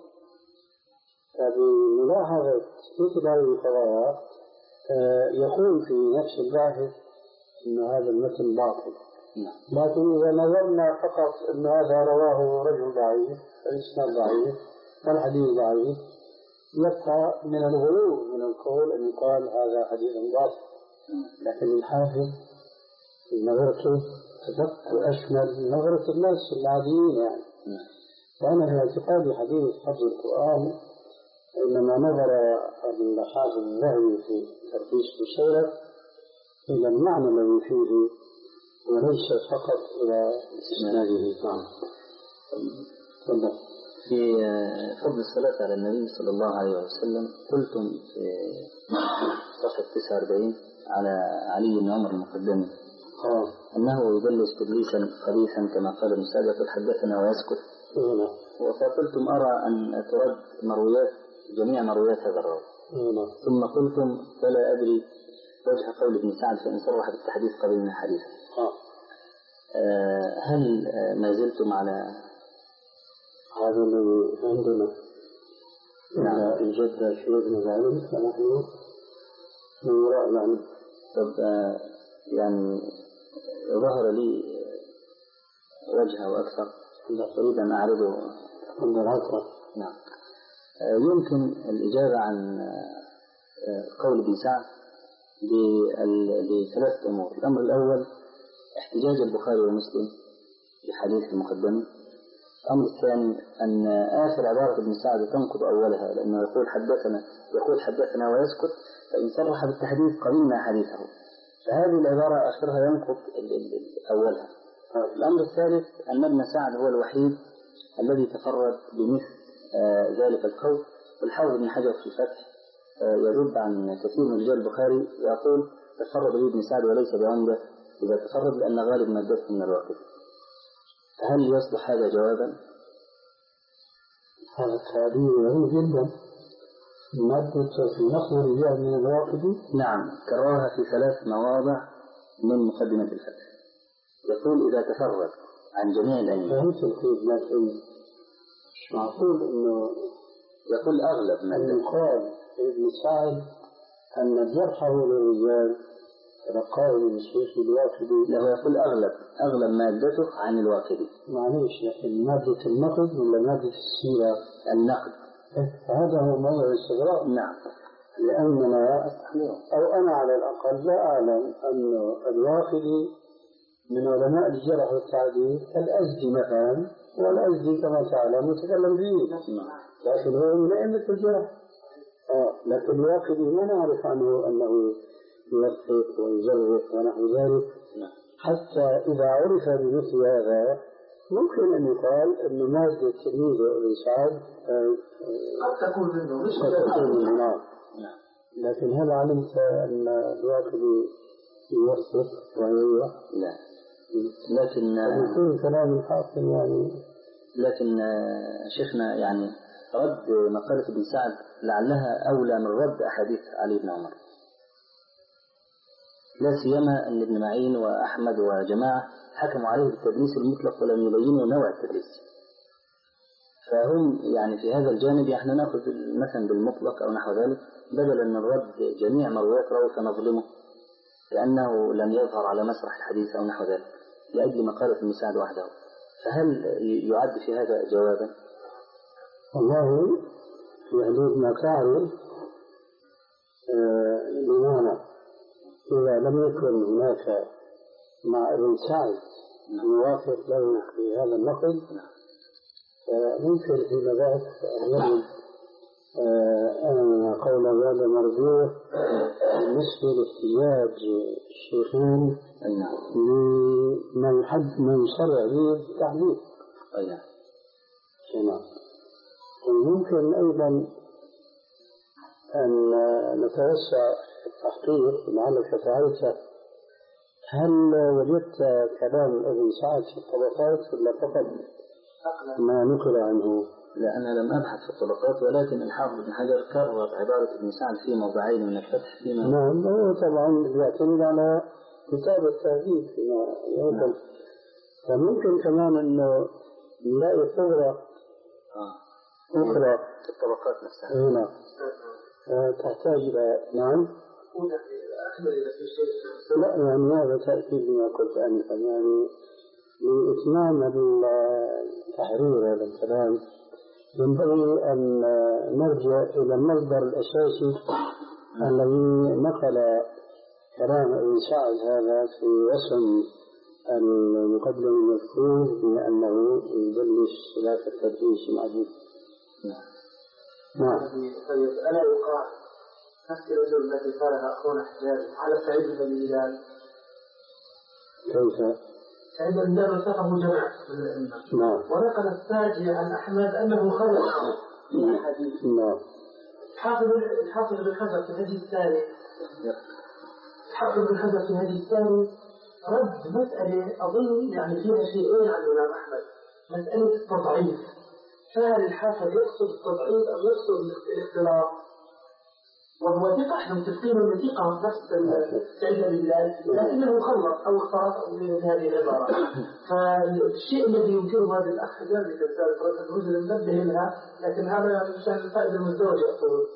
فبملاحظة مثل هذه القضايا يقول في نفس الباحث أن هذا المتن باطل. لكن إذا نظرنا فقط أن هذا رواه رجل ضعيف فالإسناد ضعيف فالحديث ضعيف، يبقى من الغلو من القول أن يقال هذا حديث باطل. لكن الحافظ نظرته أدق وأشمل من نظرة الناس العاديين يعني. وأنا في اعتقادي حديث حفظ القرآن إنما نظر الحافظ الذهبي في تلخيص المشيرة إلى المعنى الذي فيه وليس فقط إلى إسناده. نعم. في فضل الصلاة على النبي صلى الله عليه وسلم قلتم في صفحة تسعة وأربعين على علي بن عمر المقدمي آه. أنه يدلس تدليسا خبيثا كما قال ابن سعد يقول حدثنا ويسكت. آه. وفقلتم أرى أن ترد مرويات جميع مرويات هذا الراوي. آه. ثم قلتم فلا أدري وجه قول ابن سعد فإن صرح بالتحديث قبلنا حديثا. آه. آه هل ما زلتم على هذا الذي عندنا؟ نعم. إن جد شيخنا ذلك فنحن من وراء يعني. طب آه يعني ظهر لي وجهه وأكثر أريد أن أعرضه عند العصر. نعم. آه يمكن الإجابة عن آه قول ابن سعد بثلاث أمور. الأمر الأول احتجاج البخاري ومسلم بحديث المقدمة. الأمر الثاني أن آخر عبارة ابن سعد تنقض أولها لأنه يقول حدثنا يقول حدثنا ويسكت، فإن صرح بالتحديث قبلنا حديثه، فهذه العبارة آخرها ينقض أولها. الأمر الثالث أن ابن سعد هو الوحيد الذي تفرد بمثل آه ذلك القول. والحافظ بن حجر في الفتح آه يرد عن كثير من رجال البخاري ويقول تفرد به ابن سعد وليس بعمدة إذا تفرد لأن غالب مادته من الواقف. هل يصلح هذا جوابا؟ هذا تعبير غريب جدا. مادة في نقل الرجال من الواقف. نعم، كررها في ثلاث مواضع من مقدمة الفتح. يقول إذا تفرد عن جميع الأئمة. فهمت الكيف، لكن مش معقول إنه يقول أغلب ما يقال ابن سعد أن جرحه للرجال تلقاه من الشيخ الواقدي. له يقول أغلب أغلب مادته عن الواقدي. معليش، لكن مادة النقد ولا مادة السيرة؟ النقد. هذا هو موضوع الاستغراب. نعم. لأننا أو أنا على الأقل لا أعلم أن الواقدي من علماء الجرح والتعديل كالأزدي مثلا، والأزدي كما تعلم يتكلم فيه، لكن هو من أئمة الجرح. آه لكن الواقدي ما نعرف عنه أنه يوثق ويجرح ونحو ذلك. حتى إذا عرف بمثل هذا ممكن أن يقال أن مادة تلميذه ابن سعد قد تكون منه مش منه. لكن هل علمت أن الواقدي يوثق ويجرح؟ لا. لكن يكون كلام الحاصل يعني. لكن شيخنا يعني رد مقالة ابن سعد لعلها أولى من رد أحاديث علي بن عمر، لا سيما أن ابن معين وأحمد وجماعة حكموا عليه بالتدليس المطلق ولم يبينوا نوع التدليس. فهم يعني في هذا الجانب احنا نأخذ مثلا بالمطلق أو نحو ذلك بدلا من رد جميع مرويات راوي فنظلمه لأنه لم يظهر على مسرح الحديث أو نحو ذلك لأجل مقالة ابن سعد وحده. فهل يعد في هذا جوابا؟ والله في حدود ما تعرف بمعنى إذا لم يكن هناك مع ابن سعد يوافق له في هذا النقد فممكن في ذاك الرجل أن قول هذا مرجوح بالنسبة لاحتجاج الشيخين لمن يحد من يشرع به التعليم. نعم. وممكن أيضا أن نتوسع في التحقيق لعلك فعلت. هل وجدت كلام ابن سعد في الطبقات ولا فقط ما نقل عنه؟ لا، أنا لم أبحث في الطبقات، ولكن الحافظ بن حجر كرر عبارة ابن سعد في موضعين من الفتح فيما نعم. هو طبعا يعتمد على كتاب التهذيب فيما يوضع. فممكن كمان أنه نلاقي صورة آه. أخرى في الطبقات نفسها. هنا تحتاج إلى نعم. لا يعني هذا تأكيد ما قلت أنفا، يعني لإتمام التحرير هذا الكلام ينبغي أن نرجع إلى المصدر الأساسي الذي نقل كلام ابن سعد هذا في وسم المقدم المذكور بأنه يدلس خلاف التدليس المعروف. نعم. طيب ألا يقال نفس الرجل التي قالها أخونا حجاج على سعيد بن هلال؟ كيف؟ سعيد بن هلال وثقه جماعة من الأئمة. نعم. ونقل الساجي عن أحمد أنه خرج من الحديث. نعم. حافظ الحافظ بن حجر في الهدي الثاني حافظ بن حجر في الهدي الثاني رد مسألة أظن يعني فيها شيئين عن الإمام أحمد، مسألة التضعيف. فهل الحافظ يقصد التضعيف أو يقصد الاختلاط؟ وهو ثقة، احنا متفقين انه ثقة نفس سعيد بن هلال، لكنه خلط او اختلط او من هذه العبارة. فالشيء الذي ينكره هذا الاخ حجاج في رسالة الرجل ننبه لها، لكن هذا مشان الفائدة المزدوجة اقول.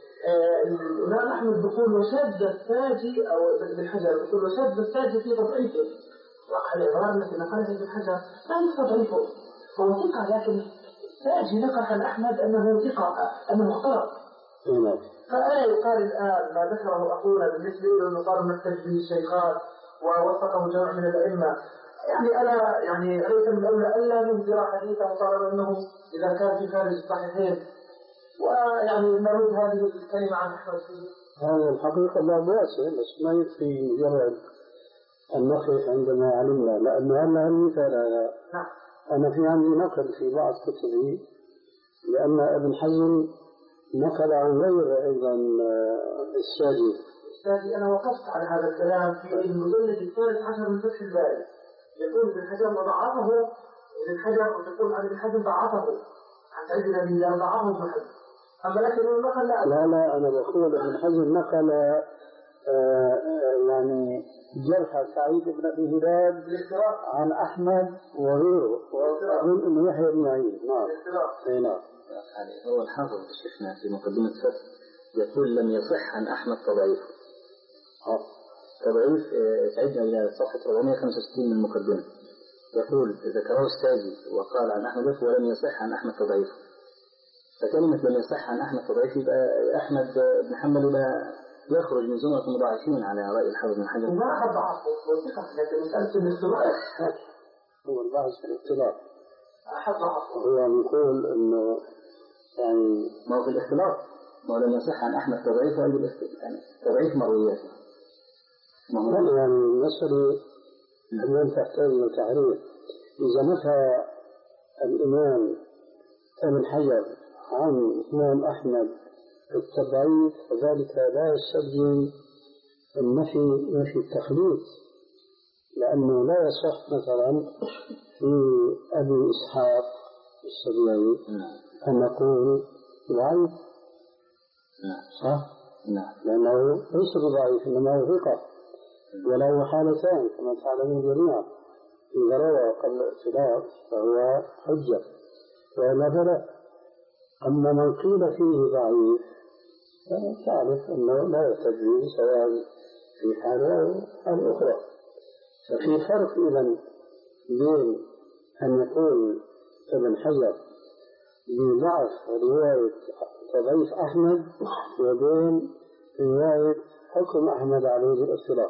الإمام أحمد بيقول وشد الساجي أو ابن حجر بيقول وشد الساجي في تضعيفه. وقع العبارة التي نقلها ابن حجر لا يستضعفه، هو ثقة، لكن الساجي نقل عن أحمد أنه ثقة أنه اختلط. فألا يقال الآن ما ذكره أخونا بالنسبة إلى أنه قال نحتج به الشيخات ووثقه جمع من الأئمة، يعني ألا يعني ليس من الأولى ألا ننزل حديثه وطالما أنه إذا كان في خارج الصحيحين، ويعني نرد هذه الكلمة عن أحمد فيه. هذا الحقيقة لا بأس، بس ما يكفي مجرد أن نقف عندما علمنا، لأن هذا المثال هذا أنا في عندي نقل في بعض كتبي لأن ابن حزم نقل عن غير أيضا الساجي. الساجي أنا وقفت على هذا الكلام في المجلد الثالث عشر من فتح الباري، يقول ابن حجر وضعفه ابن حجر وتقول عن ابن حزم ضعفه عن سعيد بن هلال ضعفه ابن حزم. أما لكن النقل لا لا لا أنا بقول ابن حزم نقل آه يعني جرح سعيد بن أبي هلال عن أحمد وغيره، وأظن أنه يحيى بن معين. نعم. نعم. هو الحافظ شيخنا في مقدمة فتح يقول لم يصح عن أحمد تضعيف. تضعيف سعيد إلى صفحة أربعمائة وخمسة وستين من المقدمة، يقول ذكره الساجي وقال عن أحمد ولم يصح عن أحمد تضعيف. فكلمة لم يصح عن أحمد تضعيف يبقى أحمد بن حنبل يبقى يخرج من زمرة المضاعفين على رأي الحافظ بن حجر. ما أحد ضعفه وثقة، لكن مسألة الاختلاط هو البحث في الاختلاط. أحد ضعفه هو نقول إنه يعني ما هو في الاختلاط، ما هو لم يصح عن أحمد تضعيف وأيضا الاختلاط يعني تضعيف مروياته. ما هو يعني المسألة الآن تحتاج إلى تعريف. إذا نفى الإمام ابن حجر عن الإمام أحمد التضعيف فذلك لا يستلزم النفي نفي التخليط، لأنه لا يصح مثلا في أبي إسحاق السبيعي أن نقول ضعيف، صح؟ لأنه ليس بضعيف إنما هو ثقة، وله حالتان كما تعلمون جميعا، إذا روى قبل الاختلاف فهو حجة وإلا فلا. أما من قيل فيه ضعيف تعرف أنه لا يحتج سواء في حالة أو الأخرى. ففي فرق إذن بين أن يقول ابن حجر بضعف رواية تضعيف أحمد وبين رواية حكم أحمد عليه بالاختلاط.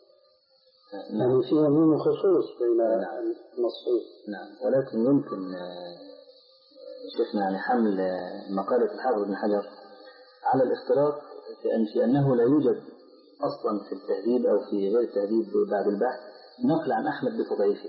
يعني فيها من خصوص بين النصين. نعم. ولكن يمكن شفنا يعني حمل مقالة الحافظ ابن حجر على الاختلاط في, أن في أنه لا يوجد أصلا في التهذيب أو في غير التهذيب بعد البحث نقل عن أحمد بتضعيفه.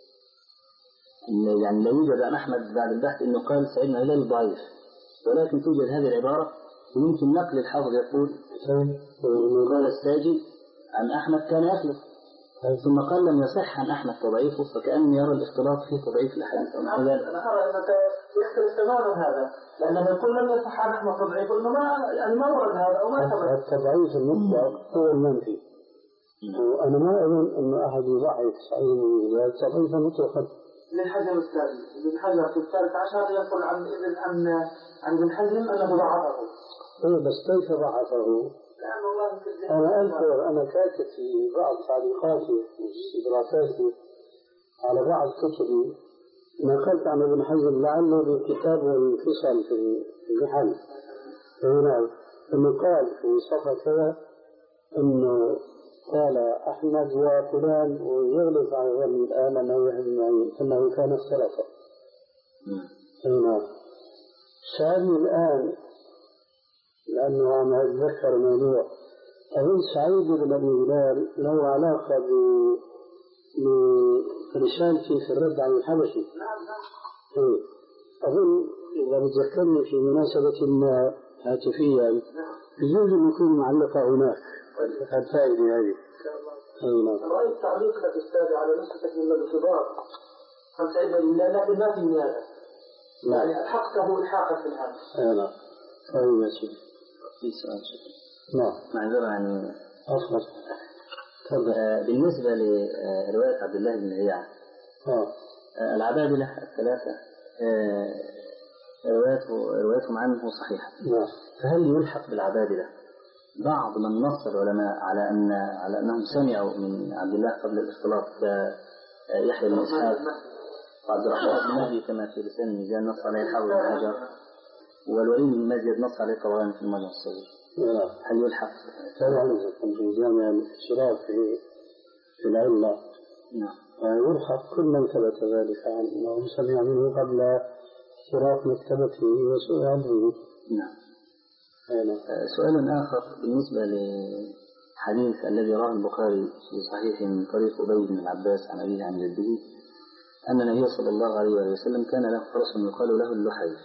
يعني لا يوجد عن أحمد بعد البحث أنه قال سعيد بن هلال ضعيف، ولكن توجد هذه العبارة ويمكن نقل الحافظ يقول قال الساجي عن أحمد كان يخلف، ثم قال لم يصح عن أحمد تضعيفه، فكأن يرى الاختلاط في تضعيف الأحاديث. أنا أرى أنك يختلف تماما هذا، لأنه يقول لم يصح عن أحمد تضعيفه إنه ما يعني ما ورد هذا أو ما ثبت. التضعيف المطلق هو المنفي، وأنا ما أظن أن أحد يضعف سعيد بن هلال تضعيفا مطلقا. للحجر الثاني ابن حجر في الثالث عشر يقول عن ابن عن عن ابن حزم أنه ضعفه. إيه بس كيف ضعفه؟ أنا أذكر أنا كاتب في بعض تعليقاتي واستدراكاتي على بعض كتبي نقلت عن ابن حزم لعله بكتاب والانفصال في المحل هنا، أنه قال في صفحة كذا أنه قال أحمد وفلان ويغلق على ظن الآن أنه أنه كان اختلفا. هنا سألني الآن لأنه أنا أتذكر موضوع أظن سعيد بن أبي هلال له علاقة برسالتي في الرد عن الحبشي. أظن إذا بتذكرني في مناسبة ما هاتفية يجوز أن يكون معلقة هناك الفائدة هذه. رأيت تعليقك أستاذ على نسختك من الكبار عن سعيد بن هلال لكن ما في نيابة، يعني ألحقته إلحاقا في الهاتف. نعم. طيب يا سيدي. في سؤال شكرا. نعم. معذرة يعني أفضل. بالنسبة لرواية عبد الله بن رياح العبادلة الثلاثة روايته روايتهم عنه صحيحة. نعم. فهل يلحق بالعبادلة بعض من نص العلماء على أن على أنهم سمعوا من عبد الله قبل الاختلاط كيحيى بن إسحاق وعبد الرحمن بن مهدي كما في لسان الميزان نص عليه الحافظ بن حجر، والوليد بن مزيد نص عليه طبعا في المجمع الصغير. هل يلحق؟ طبعا في جامع الاشتراك في في العلة. نعم. يلحق كل من ثبت ذلك عنه سمع منه قبل اشتراك مكتبته وسئل عنه. نعم. سؤال آخر بالنسبة لحديث الذي رواه البخاري في صحيحه من طريق أبي بن العباس عن أبيه عن جده أن النبي صلى الله عليه وسلم كان له فرس يقال له اللحيف.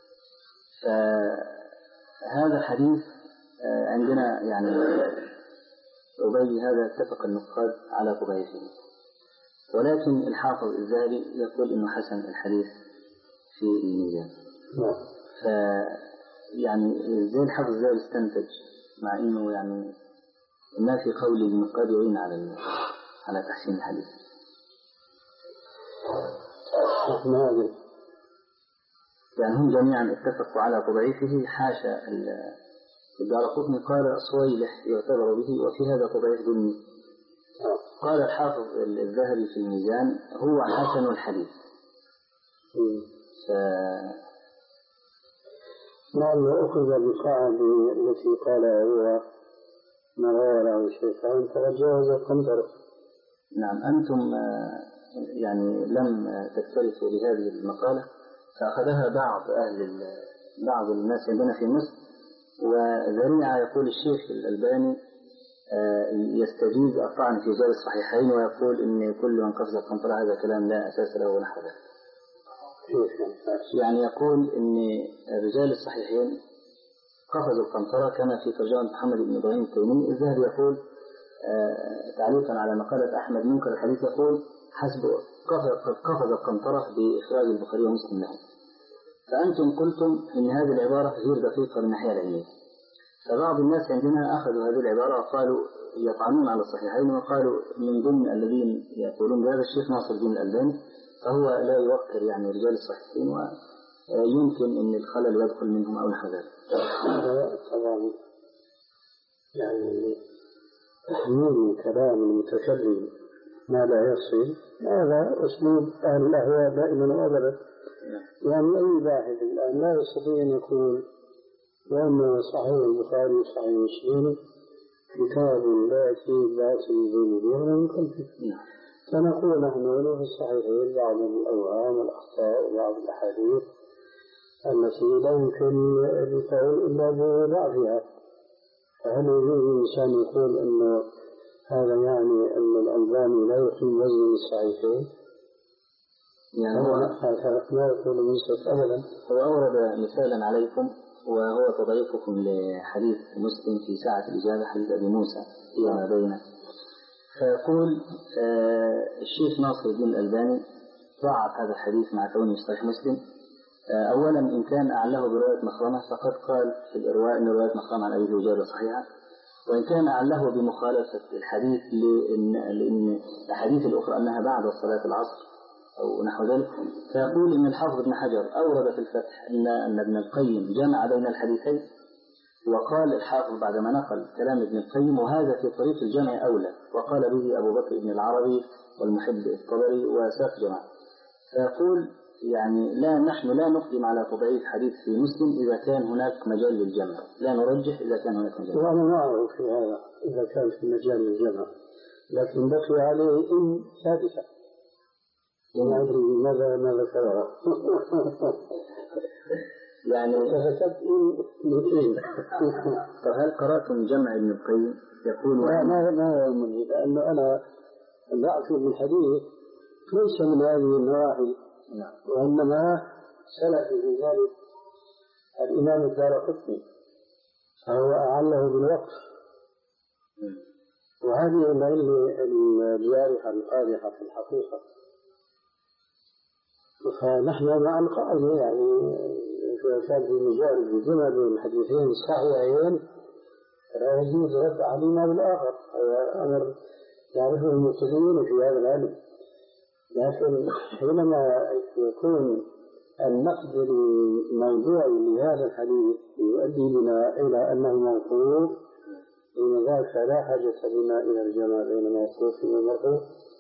فهذا الحديث عندنا يعني أبي هذا اتفق النقاد على ضعفه، ولكن الحافظ الذهبي يقول إنه حسن الحديث في الميزان. ف يعني زي الحافظ الذهبي استنتج مع إنه يعني ما في قول النقاد يعين على على تحسين الحديث. يعني هم جميعا اتفقوا على تضعيفه، حاشا الدارقطني قال صويلح يعتبر به وفي هذا تضعيف ذمي. قال الحافظ الذهبي في الميزان هو حسن الحديث. ف... نعم. أخذ بقاعدة التي قالها هو ما روى له الشيخان تجاوز القنطرة. نعم. أنتم يعني لم تكترثوا بهذه المقالة، فأخذها بعض أهل بعض الناس عندنا في مصر، وذريعة يقول الشيخ الألباني يستجيز الطعن في رجال الصحيحين ويقول إن كل من قفز القنطرة هذا كلام لا أساس له ونحو ذلك. يعني يقول إن رجال الصحيحين قفزوا القنطرة كما في ترجمة محمد بن إبراهيم التيمي. الذهبي يقول تعليقا على مقالة أحمد منكر الحديث يقول حسب قفز القنطرة بإخراج البخاري ومسلم له. فأنتم قلتم إن هذه العبارة غير دقيقة من الناحية العلمية، فبعض الناس عندنا أخذوا هذه العبارة وقالوا يطعنون على الصحيحين، وقالوا من ضمن الذين يقولون بهذا الشيخ ناصر الدين الألباني، فهو لا يوقر يعني رجال الصحيحين ويمكن أن الخلل يدخل منهم أو نحو ذلك. طبعا يعني تحميل كلام المتكلم ما لا يصل هذا أسلوب أهل الأهواء دائما وأبدا. يعني أي باحث الآن لا يستطيع أن يقول وأن صحيح البخاري وصحيح مسلم كتاب لا يأتي باطل بين بيننا من كلفه. فنقول نحن له في الصحيحين بعض الأوهام والأخطاء وبعض الأحاديث التي لا يمكن القول إلا بضعفها. فهل يجوز الإنسان يقول أنه هذا يعني أن الألباني لا يقيم وزن الصحيحين؟ يعني هو ما يقول المنصف أبدا. هو أورد مثالا عليكم وهو تضعيفكم لحديث مسلم في ساعة الإجابة، حديث أبي موسى فيما بينه. فيقول آه الشيخ ناصر الدين الألباني ضعف هذا الحديث مع كونه صحيح مسلم. آه أولا إن كان أعله برواية مخرمة فقد قال في الإرواء أن رواية مخرمة عن أبي الإجابة صحيحة، وإن كان أعله بمخالفة الحديث لأن, لأن الحديث الأخرى أنها بعد صلاة العصر أو نحو ذلك. فيقول إن الحافظ ابن حجر أورد في الفتح أن أن ابن القيم جمع بين الحديثين، وقال الحافظ بعدما نقل كلام ابن القيم وهذا في طريق الجمع أولى، وقال به أبو بكر بن العربي والمحب الطبري وساق جماعة. فيقول يعني لا نحن لا نقدم على تضعيف حديث في مسلم إذا كان هناك مجال للجمع، لا نرجح إذا كان هناك مجال. وأنا ما أعرف في هذا إذا كان في مجال للجمع، لكن بقي عليه إن ثابتة وما أدري ماذا ماذا كرر. يعني فكتبت إن مثلين. فهل قرأتم جمع ابن القيم يقول لا ما ما يهمني، لأنه أنا ضعفي بالحديث ليس من هذه النواحي، وإنما سلف في ذلك الإمام الدارقطني فهو أعله بالوقف، وهذه العلة الجارحة القادحة في الحقيقة. فنحن مع القاعدة يعني كان في مجال الجمع بين الحديثين الصحيحين لا يجوز رد علينا بالآخر، هذا أمر يعرفه المبتدئون في هذا العلم. لكن حينما يكون النقد الموضوعي لهذا الحديث يؤدي بنا إلى أنه موقوف، إن ذلك لا حاجة بنا إلى الجمع بين موقوف ومرفوع.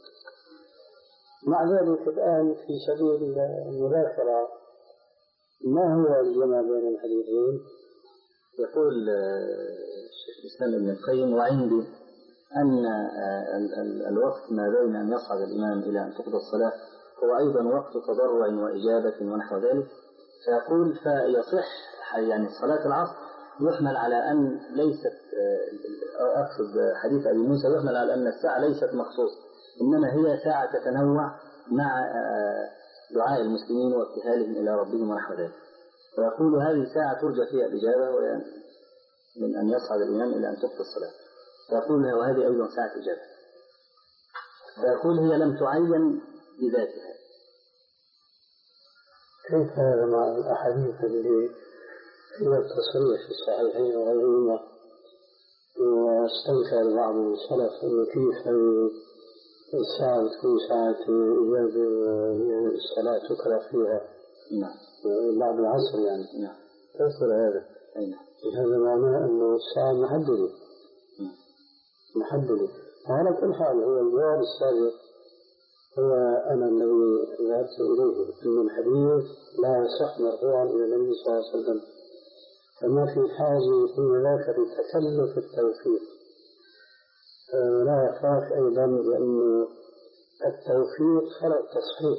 مع ذلك الآن في سبيل المذاكرة ما هو الجمع بين الحديثين؟ يقول الشيخ الإسلام ابن القيم وعندي أن الوقت ما بين أن يصعد الإمام إلى أن تقضى الصلاة هو أيضا وقت تضرع وإجابة ونحو ذلك. فيقول فيصح يعني صلاة العصر يحمل على أن ليست، أقصد حديث أبي موسى يحمل على أن الساعة ليست مخصوصة، إنما هي ساعة تتنوع مع دعاء المسلمين وابتهالهم إلى ربهم ونحو ذلك. ويقول هذه ساعة ترجى فيها الإجابة من أن يصعد الإمام إلى أن تقضى الصلاة. فيقول وهذه أيضا ساعة إجابة. فيقول هي لم تعين بذاتها. كيف هذا مع الأحاديث اللي هي التصريح في الصحيحين وغيرهما؟ واستنكر بعض السلف أنه كيف الساعة تكون ساعة إجابة وهي الصلاة تكره فيها نعم بعد العصر يعني. نعم تذكر هذا؟ أي نعم. هذا معناه أنه الساعة محددة محددة. وعلى كل حال هو الجواب السابق هو أنا الذي ذهبت إليه أن الحديث لا يصح مرفوعا إلى النبي صلى الله عليه وسلم، فما في حاجة في ذاك لتكلف التوفيق. لا يخاف أيضا لأن التوفيق خلق تصحيح.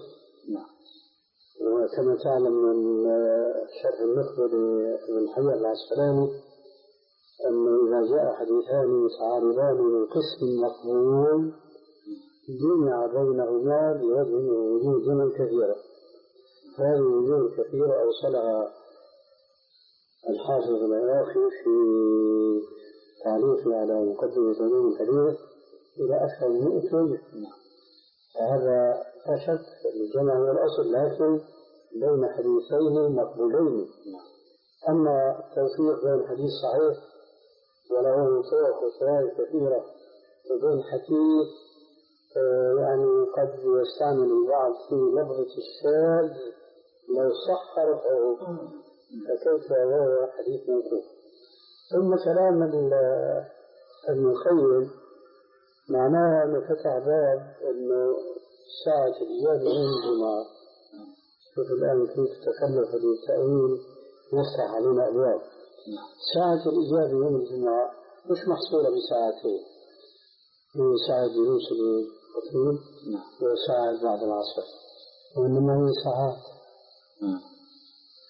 وكما تعلم من شرح النخبة لابن حجر العسقلاني أنه إذا جاء حديثان متعارضان من قسم مقبول جمع بينهما بوجه من وجوه كثيرة. هذه الوجوه الكثيرة أوصلها الحافظ العراقي في تعليقه على مقدمة علوم الحديث إلى أكثر من مئة وجه. فهذا لا شك الجمع هو الأصل، لكن بين حديثين مقبولين. أما التوفيق بين حديث صحيح وله طرق وشواهد كثيرة وبين حديث يعني قد يستعمل البعض في لفظة الشاذ لو صح رفعه فكيف هو حديث موقوف. ثم كلام ابن القيم معناه أنه فتح باب أنه ساعة الإجابة يوم الجمعة. شوف الآن كيف تكلف بالتأويل يفتح علينا أبواب. ساعة الإجابة يوم الجمعة مش محصورة بساعتين، هي ساعة جلوس الخطيب وساعة بعد العصر، وإنما هي ساعات.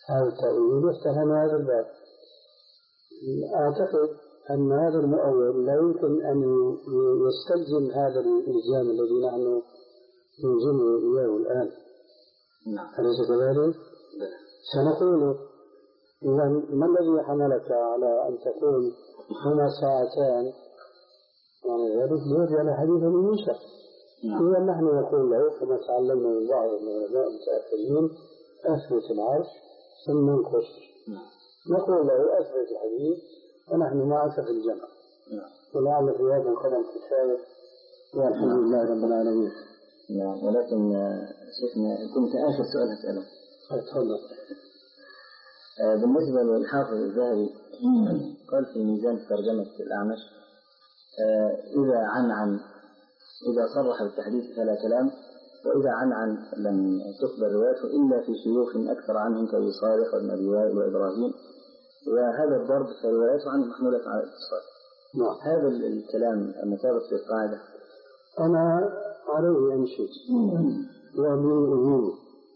هذا التأويل يفتح لنا هذا الباب. أعتقد أن هذا المؤول لا يمكن أن يستلزم هذا الإلزام الذي نحن نلزمه إياه الآن. أليس كذلك؟ سنقول إذا ما الذي حملك على أن تكون هنا ساعتان؟ يعني ذلك ليجعل حديثا منشأ. إذا نحن نقول له كما تعلمنا من بعض العلماء المتأخرين أثبت العرش ثم انقص. نقول له أثبت الحديث ونحن معك في الجمع. ولعل في هذا القدم كفاية والحمد لله رب العالمين. نعم. ولكن شيخنا كنت آخر سؤال أسأله. تفضل. بالنسبة للحافظ الذهبي قال في ميزان ترجمة الأعمش إذا عن عن إذا صرح بالتحديث فلا كلام، وإذا عن عن لم تقبل روايته إلا في شيوخ أكثر عنهم كأبي صالح وابن أبي وائل وإبراهيم، وهذا الضرب فروايته عنه محمولة على الاتصال. نعم. هذا الكلام المثابت في القاعدة أنا عليه أمشي ومن أجيبه،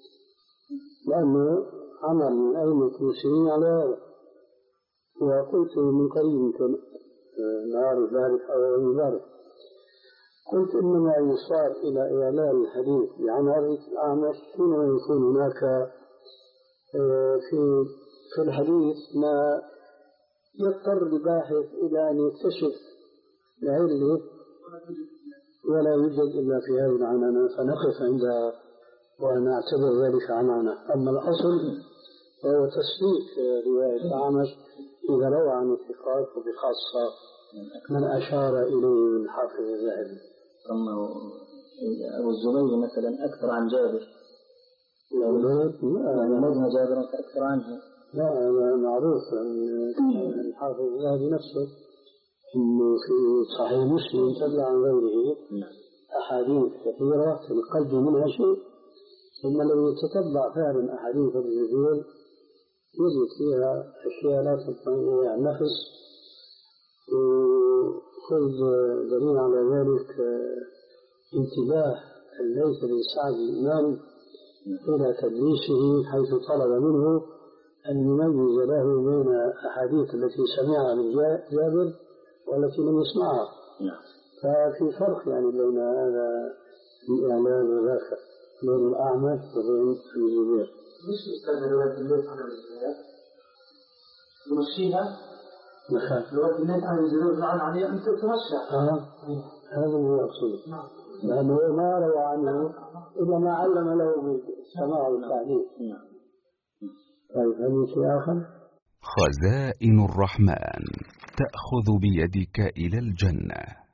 لأنه عمل أئمة المسلمين على هذا. وقلت من قريب نعرف ذلك أو ذلك، قلت إنما يصار إلى إعلان الحديث بعناوين الأعمش حينما يكون هناك في في الحديث ما يضطر الباحث إلى أن يكتشف العلة ولا يوجد إلا في هذه العنانة، فنقف عندها ونعتبر ذلك عنانة. أما الأصل فهو تصديق رواية الأعمش إذا روى عن الثقات، وبخاصة من أشار إليه الحافظ الذهبي. ثم أبو الزبير مثلا أكثر عن جابر، يعني نجم جابر أكثر عنه. لا، معروف أن الحافظ الذهبي نفسه إنه في صحيح مسلم تبع عن غيره أحاديث كثيرة في القلب منها شيء، ثم لو يتتبع فعلا أحاديث الرجال يجد فيها أشياء لا تستطيع النفس. وخذ دليل على ذلك انتباه ليس بن سعد الإمام إلى تدليسه، حيث طلب منه أن يميز له بين أحاديث التي سمعها من جابر والتي لم يسمعها. ففي فرق يعني بين هذا الإعلان وذاك، بين الأعمش وبين الزبير. مش أستاذ رواية الليث عن الزبير تمشيها؟ رواية الليث عن الزبير عن عليها أنت تمشى. آه. هذا هو أقصده. نعم. لأنه ما روى عنه إلا ما علم له بالسماع والتعليم. نعم. طيب هل شيء آخر؟ خزائن الرحمن تأخذ بيدك إلى الجنة.